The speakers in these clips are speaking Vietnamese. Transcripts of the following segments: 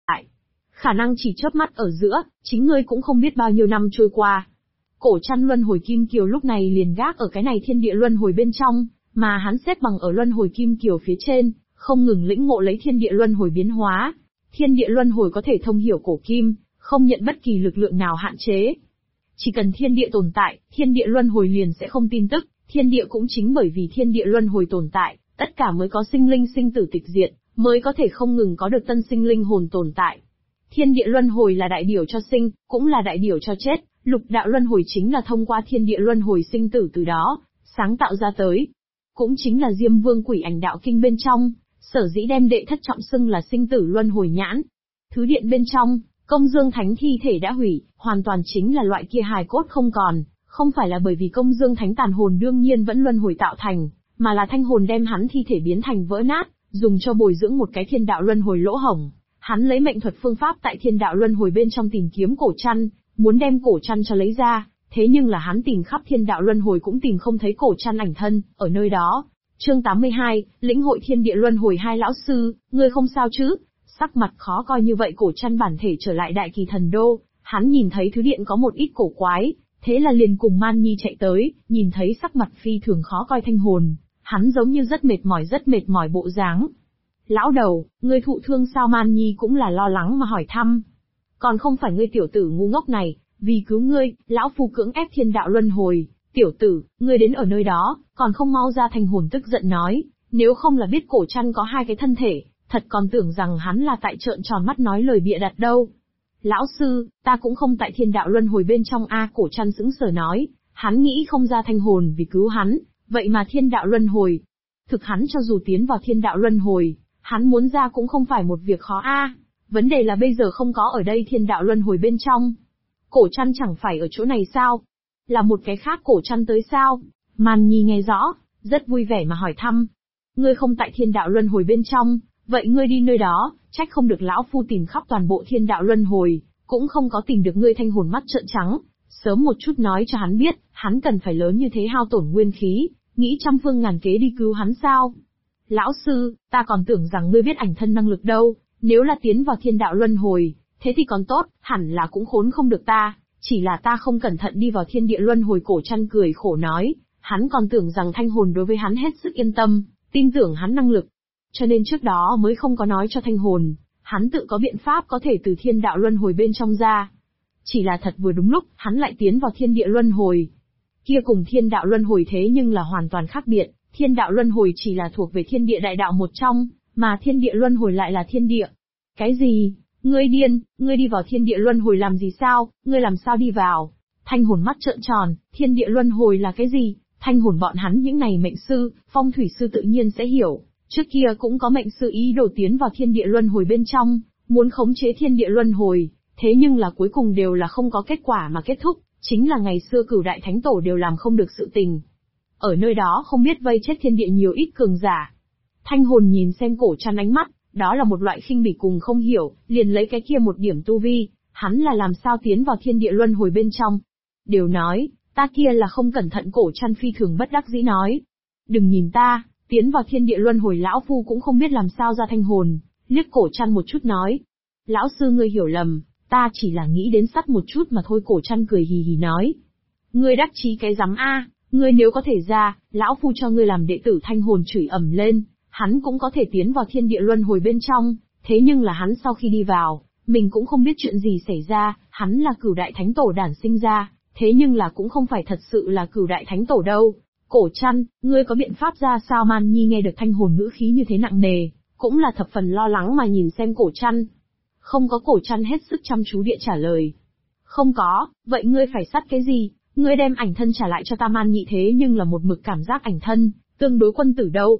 tại. Khả năng chỉ chớp mắt ở giữa, chính ngươi cũng không biết bao nhiêu năm trôi qua. Cổ Trăn luân hồi kim kiều lúc này liền gác ở cái này thiên địa luân hồi bên trong, mà hắn xếp bằng ở luân hồi kim kiều phía trên, không ngừng lĩnh ngộ lấy thiên địa luân hồi biến hóa. Thiên địa luân hồi có thể thông hiểu cổ kim, không nhận bất kỳ lực lượng nào hạn chế. Chỉ cần thiên địa tồn tại, thiên địa luân hồi liền sẽ không tin tức, thiên địa cũng chính bởi vì thiên địa luân hồi tồn tại, tất cả mới có sinh linh sinh tử tịch diệt, mới có thể không ngừng có được tân sinh linh hồn tồn tại. Thiên địa luân hồi là đại điểu cho sinh, cũng là đại điểu cho chết, lục đạo luân hồi chính là thông qua thiên địa luân hồi sinh tử từ đó, sáng tạo ra tới. Cũng chính là Diêm Vương Quỷ Ảnh Đạo Kinh bên trong, sở dĩ đem đệ thất trọng xưng là sinh tử luân hồi nhãn. Thứ điện bên trong, Công Dương Thánh thi thể đã hủy, hoàn toàn chính là loại kia hài cốt không còn, không phải là bởi vì Công Dương Thánh tàn hồn đương nhiên vẫn luân hồi tạo thành, mà là thanh hồn đem hắn thi thể biến thành vỡ nát, dùng cho bồi dưỡng một cái thiên đạo luân hồi lỗ hổng. Hắn lấy mệnh thuật phương pháp tại thiên đạo luân hồi bên trong tìm kiếm cổ Trăn, muốn đem cổ Trăn cho lấy ra, thế nhưng là hắn tìm khắp thiên đạo luân hồi cũng tìm không thấy cổ Trăn ảnh thân, ở nơi đó. Chương 82, lĩnh hội thiên địa luân hồi. Hai lão sư, ngươi không sao chứ? Sắc mặt khó coi như vậy cổ Trăn bản thể trở lại Đại Kỳ Thần Đô, hắn nhìn thấy thứ điện có một ít cổ quái, thế là liền cùng Man Nhi chạy tới, nhìn thấy sắc mặt phi thường khó coi thanh hồn, hắn giống như rất mệt mỏi bộ dáng. Lão đầu, ngươi thụ thương sao? Man Nhi cũng là lo lắng mà hỏi thăm. Còn không phải ngươi tiểu tử ngu ngốc này, vì cứu ngươi, lão phu cưỡng ép thiên đạo luân hồi. Tiểu tử, ngươi đến ở nơi đó, còn không mau ra? Thanh hồn tức giận nói, nếu không là biết cổ Trăn có hai cái thân thể, thật còn tưởng rằng hắn là tại trợn tròn mắt nói lời bịa đặt đâu. Lão sư, ta cũng không tại thiên đạo luân hồi bên trong a. Cổ Trăn sững sờ nói, hắn nghĩ không ra thanh hồn vì cứu hắn, vậy mà thiên đạo luân hồi. Thực hắn cho dù tiến vào thiên đạo luân hồi, hắn muốn ra cũng không phải một việc khó a. Vấn đề là bây giờ không có ở đây thiên đạo luân hồi bên trong. Cổ Trăn chẳng phải ở chỗ này sao? Là một cái khác cổ Trăn tới sao? Man Nhi nghe rõ, rất vui vẻ mà hỏi thăm. Ngươi không tại thiên đạo luân hồi bên trong, vậy ngươi đi nơi đó, trách không được lão phu tìm khắp toàn bộ thiên đạo luân hồi, cũng không có tìm được ngươi. Thanh hồn mắt trợn trắng, sớm một chút nói cho hắn biết, hắn cần phải lớn như thế hao tổn nguyên khí, nghĩ trăm phương ngàn kế đi cứu hắn sao? Lão sư, ta còn tưởng rằng ngươi biết ảnh thân năng lực đâu, nếu là tiến vào thiên đạo luân hồi, thế thì còn tốt, hẳn là cũng khốn không được ta, chỉ là ta không cẩn thận đi vào thiên địa luân hồi. Cổ Trăn cười khổ nói, hắn còn tưởng rằng thanh hồn đối với hắn hết sức yên tâm, tin tưởng hắn năng lực, cho nên trước đó mới không có nói cho thanh hồn, hắn tự có biện pháp có thể từ thiên đạo luân hồi bên trong ra. Chỉ là thật vừa đúng lúc, hắn lại tiến vào thiên địa luân hồi. Kia cùng thiên đạo luân hồi thế nhưng là hoàn toàn khác biệt, thiên đạo luân hồi chỉ là thuộc về thiên địa đại đạo một trong, mà thiên địa luân hồi lại là thiên địa. Cái gì? Ngươi điên, ngươi đi vào thiên địa luân hồi làm gì sao, ngươi làm sao đi vào? Thanh hồn mắt trợn tròn, thiên địa luân hồi là cái gì? Thanh hồn bọn hắn những này mệnh sư, phong thủy sư tự nhiên sẽ hiểu, trước kia cũng có mệnh sư ý đồ tiến vào thiên địa luân hồi bên trong, muốn khống chế thiên địa luân hồi, thế nhưng là cuối cùng đều là không có kết quả mà kết thúc, chính là ngày xưa Cửu Đại Thánh Tổ đều làm không được sự tình. Ở nơi đó không biết vây chết thiên địa nhiều ít cường giả. Thanh hồn nhìn xem cổ Trăn ánh mắt, đó là một loại khinh bỉ cùng không hiểu, liền lấy cái kia một điểm tu vi, hắn là làm sao tiến vào thiên địa luân hồi bên trong. Đều nói, ta kia là không cẩn thận. Cổ Trăn phi thường bất đắc dĩ nói. Đừng nhìn ta, tiến vào thiên địa luân hồi lão phu cũng không biết làm sao ra. Thanh hồn liếc cổ Trăn một chút nói. Lão sư ngươi hiểu lầm, ta chỉ là nghĩ đến sắt một chút mà thôi. Cổ Trăn cười hì hì nói. Ngươi đắc chí cái rắm a, ngươi nếu có thể ra, lão phu cho ngươi làm đệ tử. Thanh hồn chửi ầm lên, hắn cũng có thể tiến vào thiên địa luân hồi bên trong, thế nhưng là hắn sau khi đi vào, mình cũng không biết chuyện gì xảy ra, hắn là Cửu Đại Thánh Tổ đản sinh ra, thế nhưng là cũng không phải thật sự là Cửu Đại Thánh Tổ đâu. Cổ Trăn, ngươi có biện pháp ra sao? Man Nhi nghe được thanh hồn ngữ khí như thế nặng nề, cũng là thập phần lo lắng mà nhìn xem cổ Trăn. Không có. Cổ Trăn hết sức chăm chú địa trả lời. Không có, vậy ngươi phải sắt cái gì? Ngươi đem ảnh thân trả lại cho ta. Man Nhi thế nhưng là một mực cảm giác ảnh thân tương đối quân tử đâu.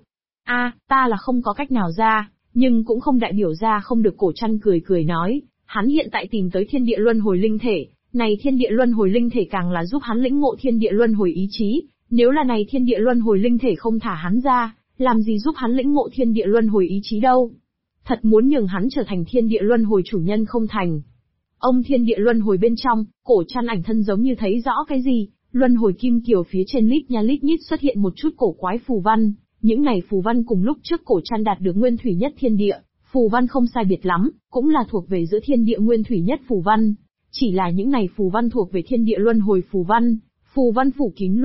Ta là không có cách nào ra, nhưng cũng không đại biểu ra không được. Cổ Trăn cười nói, hắn hiện tại tìm tới thiên địa luân hồi linh thể, này thiên địa luân hồi linh thể càng là giúp hắn lĩnh ngộ thiên địa luân hồi ý chí, nếu là này thiên địa luân hồi linh thể không thả hắn ra, làm gì giúp hắn lĩnh ngộ thiên địa luân hồi ý chí đâu. Thật muốn nhường hắn trở thành thiên địa luân hồi chủ nhân không thành. Ông thiên địa luân hồi bên trong, Cổ Trăn ảnh thân giống như thấy rõ cái gì, luân hồi kim kiều phía trên lít nha lít nhít xuất hiện một chút cổ quái phù văn. Những này phù văn cùng lúc trước Cổ Trăn đạt được nguyên thủy nhất thiên địa, Phù văn không sai biệt lắm, cũng là thuộc về giữa thiên địa nguyên thủy nhất phù văn. Chỉ là những này phù văn thuộc về thiên địa luân hồi phù văn phủ kín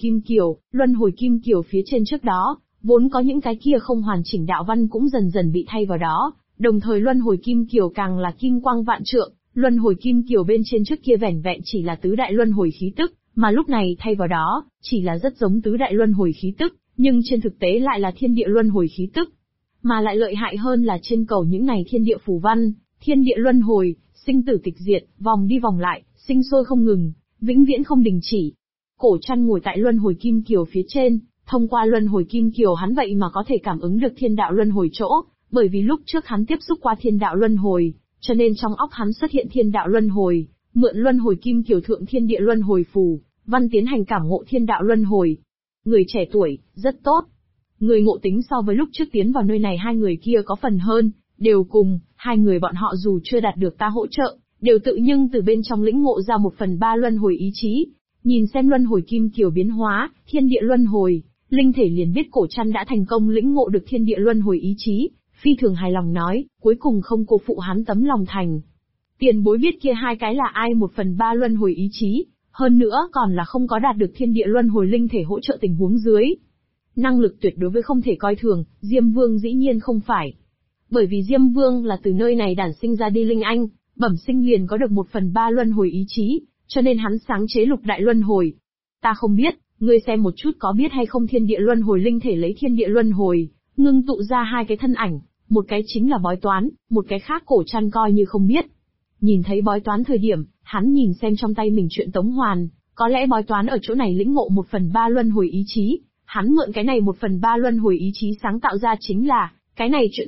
luân hồi kim kiều phía trên trước đó, vốn có những cái kia không hoàn chỉnh đạo văn cũng dần dần bị thay vào đó, đồng thời luân hồi kim kiều càng là kim quang vạn trượng, luân hồi kim kiều bên trên trước kia vẻn vẹn chỉ là tứ đại luân hồi khí tức, mà lúc này thay vào đó, chỉ là rất giống tứ đại luân hồi khí tức, nhưng trên thực tế lại là thiên địa luân hồi khí tức. Mà lại lợi hại hơn là trên cầu những này thiên địa phù văn, thiên địa luân hồi, sinh tử tịch diệt, vòng đi vòng lại, sinh sôi không ngừng, vĩnh viễn không đình chỉ. Cổ Trăn ngồi tại luân hồi kim kiều phía trên, thông qua luân hồi kim kiều hắn vậy mà có thể cảm ứng được thiên đạo luân hồi chỗ, bởi vì lúc trước hắn tiếp xúc qua thiên đạo luân hồi, cho nên trong óc hắn xuất hiện thiên đạo luân hồi, mượn luân hồi kim kiều thượng thiên địa luân hồi phù văn tiến hành cảm ngộ thiên đạo luân hồi. Người trẻ tuổi, rất tốt. Người ngộ tính so với lúc trước tiến vào nơi này hai người kia có phần hơn, đều cùng, hai người bọn họ dù chưa đạt được ta hỗ trợ, đều tự nhưng từ bên trong lĩnh ngộ ra 1/3 luân hồi ý chí. Nhìn xem luân hồi kim kiều biến hóa, thiên địa luân hồi, linh thể liền biết Cổ Trăn đã thành công lĩnh ngộ được thiên địa luân hồi ý chí, phi thường hài lòng nói, cuối cùng không cô phụ hắn tấm lòng thành. Tiền bối biết kia hai cái là ai 1/3 luân hồi ý chí, hơn nữa còn là không có đạt được thiên địa luân hồi linh thể hỗ trợ tình huống dưới. Năng lực tuyệt đối với không thể coi thường, Diêm Vương dĩ nhiên không phải. Bởi vì Diêm Vương là từ nơi này đản sinh ra đi linh anh, bẩm sinh liền có được 1/3 luân hồi ý chí, cho nên hắn sáng chế lục đại luân hồi. Ta không biết, ngươi xem một chút có biết hay không thiên địa luân hồi linh thể lấy thiên địa luân hồi, ngưng tụ ra hai cái thân ảnh, một cái chính là bói toán, một cái khác Cổ Trăn coi như không biết. Nhìn thấy bói toán thời điểm, hắn nhìn xem trong tay mình truyện tống hoàn, có lẽ bói toán ở chỗ này lĩnh ngộ 1/3 luân hồi ý chí, hắn mượn cái này 1/3 luân hồi ý chí sáng tạo ra chính là, cái này truyện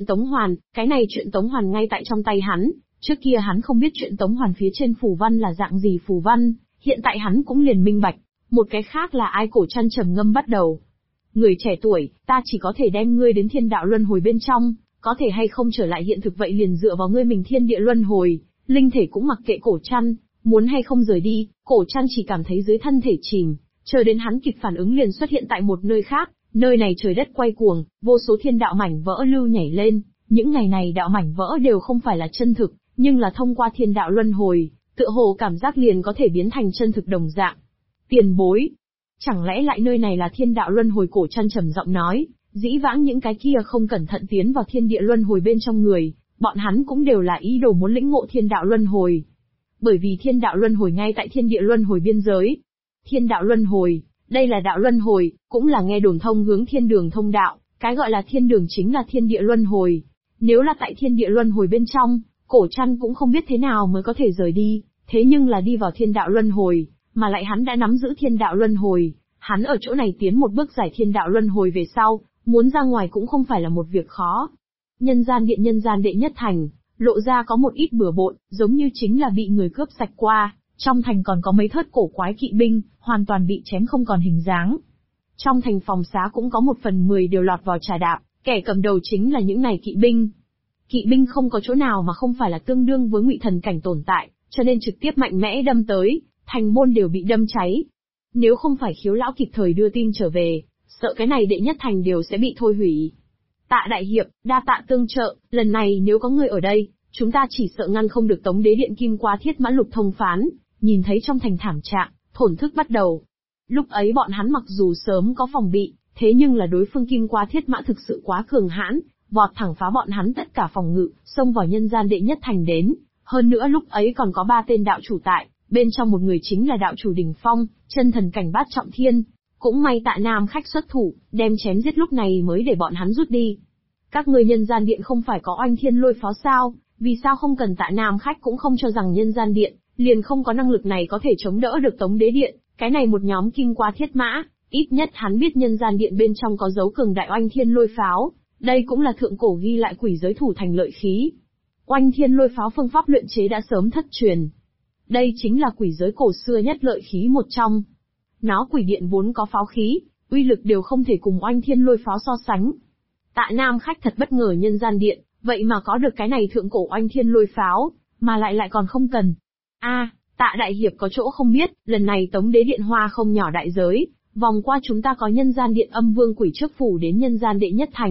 tống hoàn ngay tại trong tay hắn, trước kia hắn không biết truyện tống hoàn phía trên phù văn là dạng gì phù văn, hiện tại hắn cũng liền minh bạch, một cái khác là ai. Cổ Trăn trầm ngâm bắt đầu. Người trẻ tuổi, ta chỉ có thể đem ngươi đến thiên đạo luân hồi bên trong, có thể hay không trở lại hiện thực vậy liền dựa vào ngươi mình thiên địa luân hồi, linh thể cũng mặc kệ Cổ Trăn, muốn hay không rời đi, Cổ Trăn chỉ cảm thấy dưới thân thể chìm, chờ đến hắn kịp phản ứng liền xuất hiện tại một nơi khác, nơi này trời đất quay cuồng, vô số thiên đạo mảnh vỡ lưu nhảy lên, những ngày này đạo mảnh vỡ đều không phải là chân thực, nhưng là thông qua thiên đạo luân hồi, tựa hồ cảm giác liền có thể biến thành chân thực đồng dạng. Tiền bối, chẳng lẽ lại nơi này là thiên đạo luân hồi? Cổ Trăn trầm giọng nói, dĩ vãng những cái kia không cẩn thận tiến vào thiên địa luân hồi bên trong người, bọn hắn cũng đều là ý đồ muốn lĩnh ngộ thiên đạo luân hồi. Bởi vì thiên đạo luân hồi ngay tại thiên địa luân hồi biên giới. Thiên đạo luân hồi, đây là đạo luân hồi, cũng là nghe đồn thông hướng thiên đường thông đạo, cái gọi là thiên đường chính là thiên địa luân hồi. Nếu là tại thiên địa luân hồi bên trong, Cổ Trăn cũng không biết thế nào mới có thể rời đi, thế nhưng là đi vào thiên đạo luân hồi, mà lại hắn đã nắm giữ thiên đạo luân hồi, hắn ở chỗ này tiến một bước giải thiên đạo luân hồi về sau, muốn ra ngoài cũng không phải là một việc khó. Nhân gian đệ nhất thành, lộ ra có một ít bừa bộn, giống như chính là bị người cướp sạch qua, trong thành còn có mấy thớt cổ quái kỵ binh, hoàn toàn bị chém không còn hình dáng. Trong thành phòng xá cũng có 1/10 đều lọt vào trà đạp, kẻ cầm đầu chính là những này kỵ binh. Kỵ binh không có chỗ nào mà không phải là tương đương với ngụy thần cảnh tồn tại, cho nên trực tiếp mạnh mẽ đâm tới, thành môn đều bị đâm cháy. Nếu không phải Khiếu lão kịp thời đưa tin trở về, sợ cái này đệ nhất thành đều sẽ bị thôi hủy. Tạ đại hiệp, đa tạ tương trợ, lần này nếu có người ở đây, chúng ta chỉ sợ ngăn không được Tống Đế Điện Kim Qua Thiết Mã Lục thông phán. Nhìn thấy trong thành thảm trạng, thổn thức bắt đầu. Lúc ấy bọn hắn mặc dù sớm có phòng bị, thế nhưng là đối phương Kim Qua Thiết Mã thực sự quá cường hãn, vọt thẳng phá bọn hắn tất cả phòng ngự, xông vào nhân gian đệ nhất thành đến. Hơn nữa lúc ấy còn có 3 tên đạo chủ tại, bên trong một người chính là đạo chủ đỉnh phong, chân thần cảnh bát trọng thiên. Cũng may Tạ Nam khách xuất thủ, đem chém giết lúc này mới để bọn hắn rút đi. Các ngươi nhân gian điện không phải có Oanh Thiên Lôi Pháo sao, vì sao không cần Tạ Nam khách cũng không cho rằng nhân gian điện, liền không có năng lực này có thể chống đỡ được Tống Đế Điện, cái này một nhóm Kim Qua Thiết Mã, ít nhất hắn biết nhân gian điện bên trong có dấu cường đại Oanh Thiên Lôi Pháo, đây cũng là thượng cổ ghi lại quỷ giới thủ thành lợi khí. Oanh Thiên Lôi Pháo phương pháp luyện chế đã sớm thất truyền. Đây chính là quỷ giới cổ xưa nhất lợi khí một trong. Nó quỷ điện vốn có pháo khí, uy lực đều không thể cùng Oanh Thiên Lôi Pháo so sánh. Tạ Nam khách thật bất ngờ nhân gian điện, vậy mà có được cái này thượng cổ Oanh Thiên Lôi Pháo, mà lại còn không cần. Tạ đại hiệp có chỗ không biết, lần này Tống Đế Điện hoa không nhỏ đại giới, vòng qua chúng ta có nhân gian điện Âm Vương Quỷ trước phủ đến nhân gian đệ nhất thành,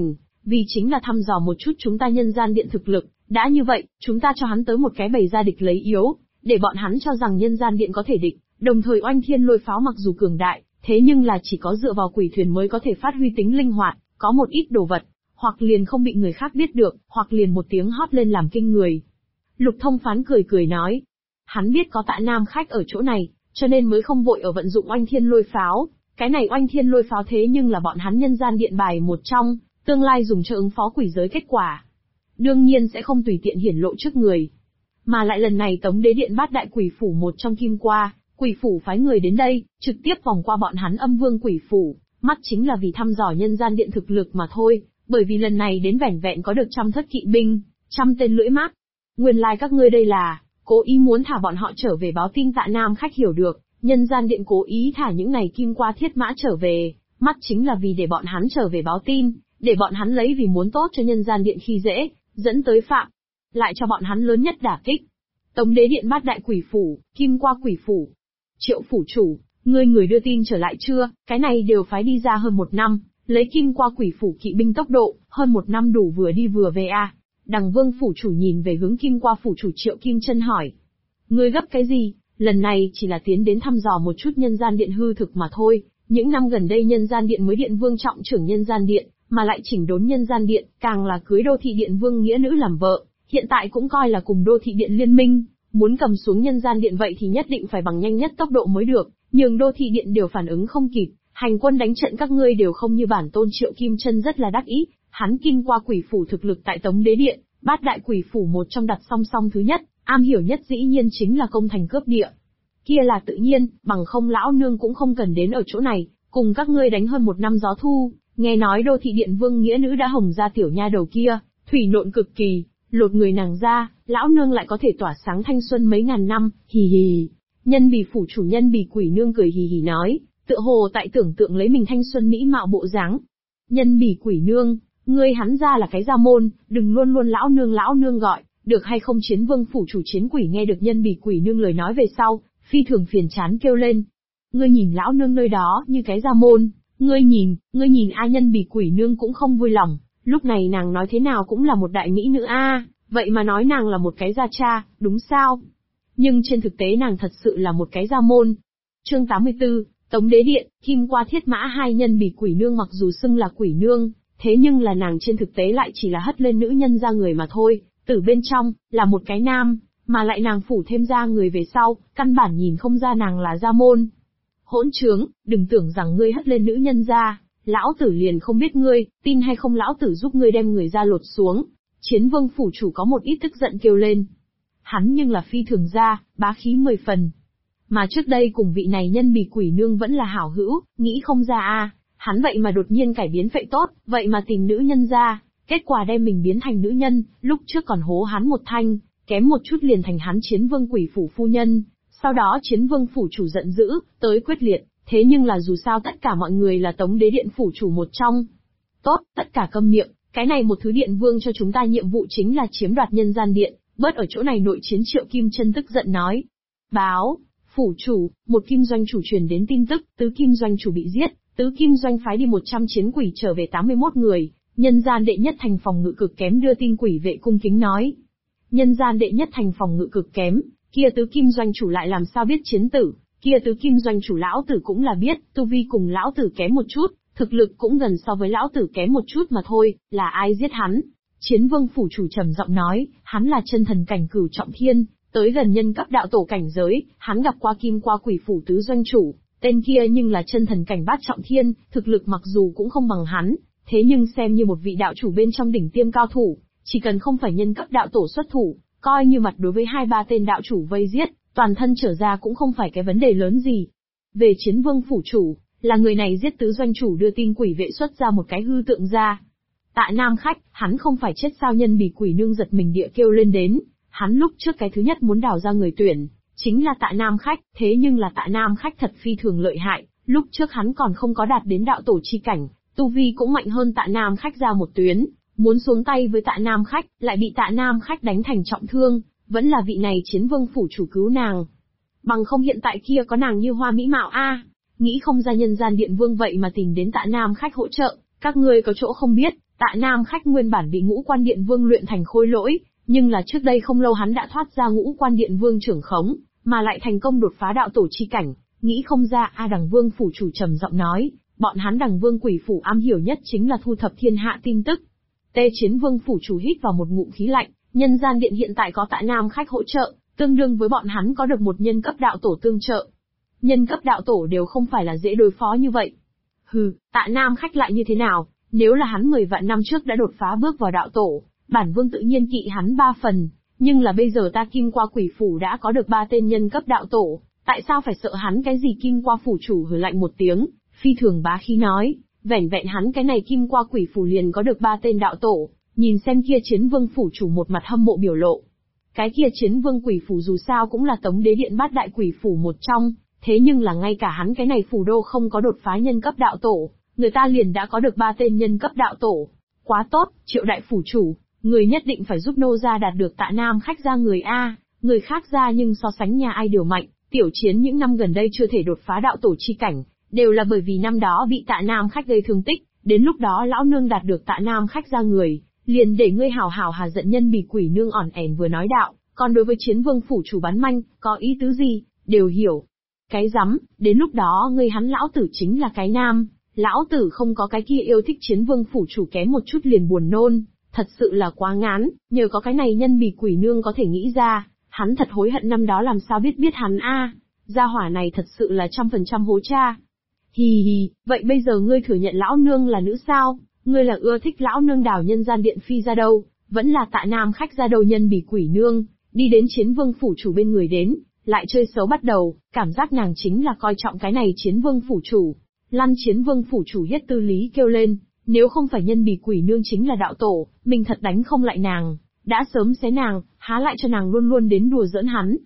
vì chính là thăm dò một chút chúng ta nhân gian điện thực lực, đã như vậy, chúng ta cho hắn tới một cái bày ra địch lấy yếu, để bọn hắn cho rằng nhân gian điện có thể địch, đồng thời oanh thiên lôi pháo mặc dù cường đại, thế nhưng là chỉ có dựa vào quỷ thuyền mới có thể phát huy tính linh hoạt, có một ít đồ vật, hoặc liền không bị người khác biết được, hoặc liền một tiếng hót lên làm kinh người. Lục Thông Phán cười cười nói, hắn biết có Tạ Nam khách ở chỗ này, cho nên mới không vội ở vận dụng oanh thiên lôi pháo, cái này oanh thiên lôi pháo thế nhưng là bọn hắn nhân gian điện bài một trong, tương lai dùng cho ứng phó quỷ giới kết quả. Đương nhiên sẽ không tùy tiện hiển lộ trước người. Mà lại lần này Tống Đế Điện Bát Đại Quỷ Phủ một trong Kim Qua, Quỷ Phủ phái người đến đây, trực tiếp vòng qua bọn hắn Âm Vương Quỷ Phủ, mắt chính là vì thăm dò nhân gian điện thực lực mà thôi, bởi vì lần này đến vẻn vẹn có được 100 thất kỵ binh, 100 tên lưỡi mát. Nguyên lai các ngươi đây là, cố ý muốn thả bọn họ trở về báo tin Tạ Nam khách hiểu được, nhân gian điện cố ý thả những này Kim Qua thiết mã trở về, mắt chính là vì để bọn hắn trở về báo tin, để bọn hắn lấy vì muốn tốt cho nhân gian điện khi dễ, dẫn tới phạm, lại cho bọn hắn lớn nhất đả kích. Tống Đế Điện Bát Đại Quỷ Phủ, Kim Qua Quỷ Phủ. Triệu phủ chủ, người đưa tin trở lại chưa, cái này đều phái đi ra hơn 1 năm, lấy Kim Qua Quỷ Phủ kỵ binh tốc độ, hơn 1 năm đủ vừa đi vừa về à. Đằng Vương phủ chủ nhìn về hướng Kim Qua phủ chủ Triệu Kim Chân hỏi. Ngươi gấp cái gì, lần này chỉ là tiến đến thăm dò một chút nhân gian điện hư thực mà thôi, những năm gần đây nhân gian điện mới điện vương trọng trưởng nhân gian điện, mà lại chỉnh đốn nhân gian điện, càng là cưới đô thị điện vương nghĩa nữ làm vợ, hiện tại cũng coi là cùng đô thị điện liên minh, muốn cầm xuống nhân gian điện vậy thì nhất định phải bằng nhanh nhất tốc độ mới được, nhưng đô thị điện đều phản ứng không kịp, hành quân đánh trận các ngươi đều không như bản tôn. Triệu Kim Chân rất là đắc ý, hắn Kim Qua Quỷ Phủ thực lực tại Tống Đế Điện, Bát Đại Quỷ Phủ một trong đặt song song thứ nhất, am hiểu nhất dĩ nhiên chính là công thành cướp địa. Kia là tự nhiên, bằng không lão nương cũng không cần đến ở chỗ này, cùng các ngươi đánh hơn 1 năm gió thu, nghe nói đô thị điện vương nghĩa nữ đã hồng ra tiểu nha đầu kia, thủy nộn cực kỳ, lột người nàng ra, lão nương lại có thể tỏa sáng thanh xuân mấy ngàn năm, hì hì. Nhân Bì phủ chủ Nhân Bì quỷ nương cười hì hì nói, tựa hồ tại tưởng tượng lấy mình thanh xuân mỹ mạo bộ dáng. Nhân Bì quỷ nương, ngươi hắn ra là cái gia môn, đừng luôn luôn lão nương gọi, được hay không? Chiến Vương phủ chủ Chiến Quỷ nghe được Nhân Bì quỷ nương lời nói về sau, phi thường phiền chán kêu lên. Ngươi nhìn lão nương nơi đó như cái gia môn, ngươi nhìn a. Nhân Bì quỷ nương cũng không vui lòng, lúc này nàng nói thế nào cũng là một đại mỹ nữ a, vậy mà nói nàng là một cái gia cha, đúng sao? Nhưng trên thực tế nàng thật sự là một cái gia môn. Chương 84, Tống Đế Điện, Kim Qua thiết mã hai. Nhân Bì quỷ nương mặc dù xưng là quỷ nương, thế nhưng là nàng trên thực tế lại chỉ là hất lên nữ nhân ra người mà thôi, từ bên trong, là một cái nam, mà lại nàng phủ thêm ra người về sau, căn bản nhìn không ra nàng là gia môn. Hỗn trướng, đừng tưởng rằng ngươi hất lên nữ nhân ra, lão tử liền không biết ngươi, tin hay không lão tử giúp ngươi đem người ra lột xuống. Chiến Vương phủ chủ có một ít tức giận kêu lên. Hắn nhưng là phi thường gia, bá khí 10 phần. Mà trước đây cùng vị này Nhân Bì quỷ nương vẫn là hảo hữu, nghĩ không ra a, hắn vậy mà đột nhiên cải biến phệ tốt, vậy mà tìm nữ nhân ra, kết quả đem mình biến thành nữ nhân, lúc trước còn hố hắn một thanh, kém một chút liền thành hắn Chiến Vương quỷ phủ phu nhân. Sau đó Chiến Vương phủ chủ giận dữ, tới quyết liệt, thế nhưng là dù sao tất cả mọi người là Tống Đế Điện phủ chủ một trong. Tốt, tất cả câm miệng, cái này một thứ điện vương cho chúng ta nhiệm vụ chính là chiếm đoạt nhân gian điện, bớt ở chỗ này nội chiến. Triệu Kim Chân tức giận nói. Báo, phủ chủ, một kim doanh chủ truyền đến tin tức, tứ kim doanh chủ bị giết, tứ kim doanh phái đi 100 chiến quỷ trở về 81 người, nhân gian đệ nhất thành phòng ngự cực kém đưa tin. Quỷ vệ cung kính nói. Nhân gian đệ nhất thành phòng ngự cực kém, kia tứ kim doanh chủ lại làm sao biết chiến tử, kia tứ kim doanh chủ lão tử cũng là biết, tu vi cùng lão tử kém một chút, thực lực cũng gần so với lão tử kém một chút mà thôi, là ai giết hắn? Chiến Vương phủ chủ trầm giọng nói, hắn là chân thần cảnh cửu trọng thiên, tới gần nhân cấp đạo tổ cảnh giới, hắn gặp qua Kim Qua quỷ phủ tứ doanh chủ, tên kia nhưng là chân thần cảnh bát trọng thiên, thực lực mặc dù cũng không bằng hắn, thế nhưng xem như một vị đạo chủ bên trong đỉnh tiêm cao thủ, chỉ cần không phải nhân cấp đạo tổ xuất thủ, coi như mặt đối với 2-3 tên đạo chủ vây giết, toàn thân trở ra cũng không phải cái vấn đề lớn gì. Về Chiến Vương phủ chủ, là người này giết tứ doanh chủ đưa tin. Quỷ vệ xuất ra một cái hư tượng ra. Tạ Nam khách, hắn không phải chết sao? Nhân Bì quỷ nương giật mình địa kêu lên đến, hắn lúc trước cái thứ nhất muốn đào ra người tuyển, chính là Tạ Nam khách, thế nhưng là Tạ Nam khách thật phi thường lợi hại, lúc trước hắn còn không có đạt đến đạo tổ chi cảnh, tu vi cũng mạnh hơn Tạ Nam khách ra một tuyến, muốn xuống tay với Tạ Nam khách, lại bị Tạ Nam khách đánh thành trọng thương, vẫn là vị này Chiến Vương phủ chủ cứu nàng. Bằng không hiện tại kia có nàng như hoa mỹ mạo nghĩ không ra nhân gian điện vương vậy mà tìm đến Tạ Nam khách hỗ trợ, các ngươi có chỗ không biết, Tạ Nam Khách nguyên bản bị Ngũ Quan Điện Vương luyện thành khôi lỗi, nhưng là trước đây không lâu hắn đã thoát ra Ngũ Quan Điện Vương trưởng khống, mà lại thành công đột phá đạo tổ chi cảnh, nghĩ không ra. Đằng Vương phủ chủ trầm giọng nói, bọn hắn Đằng Vương quỷ phủ am hiểu nhất chính là thu thập thiên hạ tin tức. Tê Chiến Vương phủ chủ hít vào một ngụm khí lạnh, Nhân Gian Điện hiện tại có Tạ Nam Khách hỗ trợ, tương đương với bọn hắn có được một nhân cấp đạo tổ tương trợ. Nhân cấp đạo tổ đều không phải là dễ đối phó như vậy. Hừ, Tạ Nam Khách lại như thế nào, nếu là hắn 10 vạn năm trước đã đột phá bước vào đạo tổ, bản vương tự nhiên kỵ hắn 3 phần, nhưng là bây giờ ta Kim Qua Quỷ phủ đã có được 3 tên nhân cấp đạo tổ, tại sao phải sợ hắn cái gì? Kim Qua phủ chủ hừ lạnh một tiếng, phi thường bá khí nói, vẻn vẹn hắn cái này Kim Qua Quỷ phủ liền có được 3 tên đạo tổ, nhìn xem kia Chiến Vương phủ chủ một mặt hâm mộ biểu lộ. Cái kia Chiến Vương quỷ phủ dù sao cũng là Tống Đế Điện bát đại quỷ phủ một trong, thế nhưng là ngay cả hắn cái này phủ đô không có đột phá nhân cấp đạo tổ, người ta liền đã có được 3 tên nhân cấp đạo tổ. Quá tốt, Triệu đại phủ chủ, người nhất định phải giúp nô gia đạt được Tạ Nam Khách ra người a, người khác ra nhưng so sánh nhà ai đều mạnh, Tiểu Chiến những năm gần đây chưa thể đột phá đạo tổ chi cảnh, đều là bởi vì năm đó bị Tạ Nam Khách gây thương tích, đến lúc đó lão nương đạt được Tạ Nam Khách ra người, liền để ngươi hảo hảo hà giận nhân bị quỷ nương ỏn ẻn vừa nói đạo, còn đối với Chiến Vương phủ chủ bán manh, có ý tứ gì, đều hiểu. Cái rắm, đến lúc đó ngươi hắn lão tử chính là cái nam, lão tử không có cái kia yêu thích Chiến Vương phủ chủ kém một chút liền buồn nôn, thật sự là quá ngán, nhờ có cái này nhân bị quỷ nương có thể nghĩ ra, hắn thật hối hận năm đó làm sao biết hắn a, gia hỏa này thật sự là 100% hố cha. Hì hì, vậy bây giờ ngươi thừa nhận lão nương là nữ sao? Ngươi là ưa thích lão nương đào Nhân Gian Điện phi ra đâu, vẫn là Tạ Nam Khách ra đầu nhân bị quỷ nương, đi đến Chiến Vương phủ chủ bên người đến, lại chơi xấu bắt đầu, cảm giác nàng chính là coi trọng cái này Chiến Vương phủ chủ. Lăn Chiến Vương phủ chủ hiết tư lý kêu lên, nếu không phải nhân bị quỷ nương chính là đạo tổ, mình thật đánh không lại nàng, đã sớm xé nàng, há lại cho nàng luôn luôn đến đùa giỡn hắn.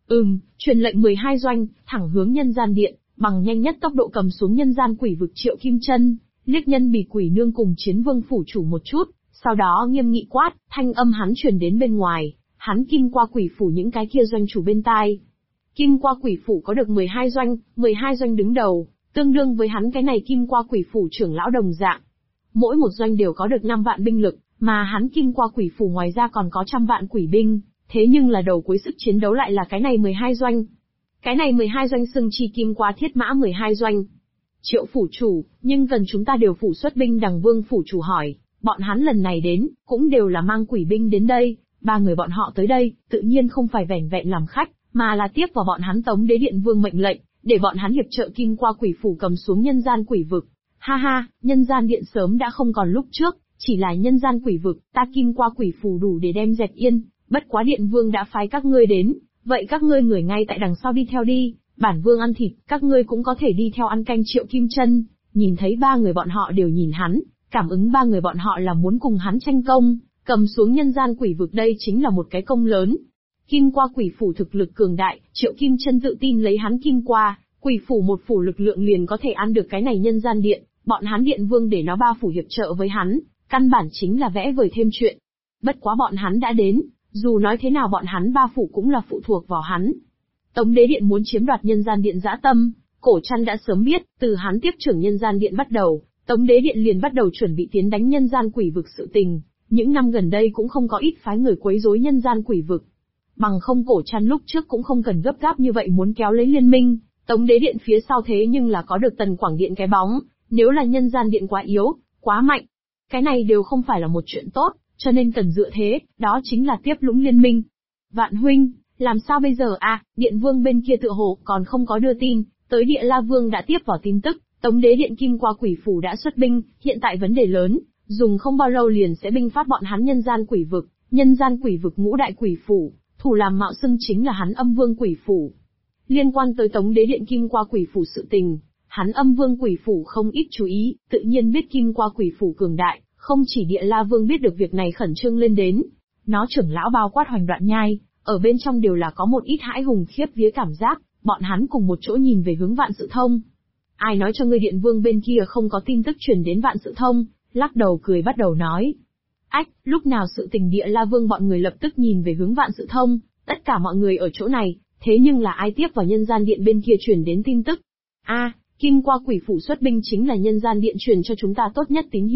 Truyền lệnh 12 doanh, thẳng hướng Nhân Gian Điện, bằng nhanh nhất tốc độ cầm xuống nhân gian quỷ vực Triệu Kim Chân, liếc nhân bị quỷ nương cùng Chiến Vương phủ chủ một chút, sau đó nghiêm nghị quát, thanh âm hắn truyền đến bên ngoài, hắn Kim Qua quỷ phủ những cái kia doanh chủ bên tai. Kim Qua quỷ phủ có được 12 doanh đứng đầu, tương đương với hắn cái này Kim Qua quỷ phủ trưởng lão đồng dạng. Mỗi một doanh đều có được 5 vạn binh lực, mà hắn Kim Qua quỷ phủ ngoài ra còn có 100 vạn quỷ binh, thế nhưng là đầu cuối sức chiến đấu lại là cái này 12 doanh. Cái này 12 doanh xưng chi Kim Qua thiết mã 12 doanh. Triệu phủ chủ, nhưng cần chúng ta điều phủ xuất binh? Đằng Vương phủ chủ hỏi, bọn hắn lần này đến, cũng đều là mang quỷ binh đến đây, 3 người bọn họ tới đây, tự nhiên không phải vẻn vẹn làm khách, mà là tiếp vào bọn hắn Tống Đế Điện Vương mệnh lệnh, để bọn hắn hiệp trợ Kim Qua quỷ phủ cầm xuống nhân gian quỷ vực. Ha ha, Nhân Gian Điện sớm đã không còn lúc trước, chỉ là nhân gian quỷ vực, ta Kim Qua quỷ phủ đủ để đem dẹp yên, bất quá Điện Vương đã phái các ngươi đến, vậy các ngươi người ngay tại đằng sau đi theo đi, bản vương ăn thịt, các ngươi cũng có thể đi theo ăn canh Triệu Kim Chân. Nhìn thấy 3 người bọn họ đều nhìn hắn, cảm ứng 3 người bọn họ là muốn cùng hắn tranh công, cầm xuống nhân gian quỷ vực, đây chính là một cái công lớn. Kim Qua quỷ phủ thực lực cường đại, Triệu Kim Chân tự tin lấy hắn Kim Qua quỷ phủ một phủ lực lượng liền có thể ăn được cái này Nhân Gian Điện, bọn hắn Điện Vương để nó 3 phủ hiệp trợ với hắn, căn bản chính là vẽ vời thêm chuyện. Bất quá bọn hắn đã đến, dù nói thế nào bọn hắn 3 phủ cũng là phụ thuộc vào hắn. Tống Đế Điện muốn chiếm đoạt Nhân Gian Điện dã tâm, Cổ Trăn đã sớm biết, từ hắn tiếp trưởng Nhân Gian Điện bắt đầu, Tống Đế Điện liền bắt đầu chuẩn bị tiến đánh nhân gian quỷ vực sự tình, những năm gần đây cũng không có ít phái người quấy rối nhân gian quỷ vực. Bằng không Cổ Trăn lúc trước cũng không cần gấp gáp như vậy muốn kéo lấy liên minh, Tống Đế Điện phía sau thế nhưng là có được Tần Quảng Điện cái bóng, nếu là Nhân Gian Điện quá yếu, quá mạnh, cái này đều không phải là một chuyện tốt, cho nên cần dựa thế, đó chính là tiếp lũng liên minh. Vạn huynh, làm sao bây giờ à? Điện Vương bên kia tựa hồ còn không có đưa tin, tới Địa La Vương đã tiếp vào tin tức, Tống Đế Điện Kim Qua quỷ phủ đã xuất binh, hiện tại vấn đề lớn, dùng không bao lâu liền sẽ binh phát bọn hắn nhân gian quỷ vực, nhân gian quỷ vực ngũ đại quỷ phủ, thủ làm mạo xưng chính là hắn Âm Vương quỷ phủ. Liên quan tới Tống Đế Điện Kim Qua quỷ phủ sự tình, hắn Âm Vương quỷ phủ không ít chú ý, tự nhiên biết Kim Qua quỷ phủ cường đại, không chỉ Địa La Vương biết được việc này khẩn trương lên đến, nó trưởng lão bao quát Hoành Đoạn Nhai, ở bên trong đều là có một ít hãi hùng khiếp vía cảm giác, bọn hắn cùng một chỗ nhìn về hướng Vạn Sự Thông. Ai nói cho ngươi Điện Vương bên kia không có tin tức truyền đến Vạn Sự Thông? Lắc đầu cười bắt đầu nói. Ách, lúc nào sự tình Địa La Vương bọn người lập tức nhìn về hướng Vạn Sự Thông, tất cả mọi người ở chỗ này, thế nhưng là ai tiếp vào Nhân Gian Điện bên kia truyền đến tin tức? Kim Qua quỷ phủ xuất binh chính là Nhân Gian Điện truyền cho chúng ta tốt nhất tín hiệu,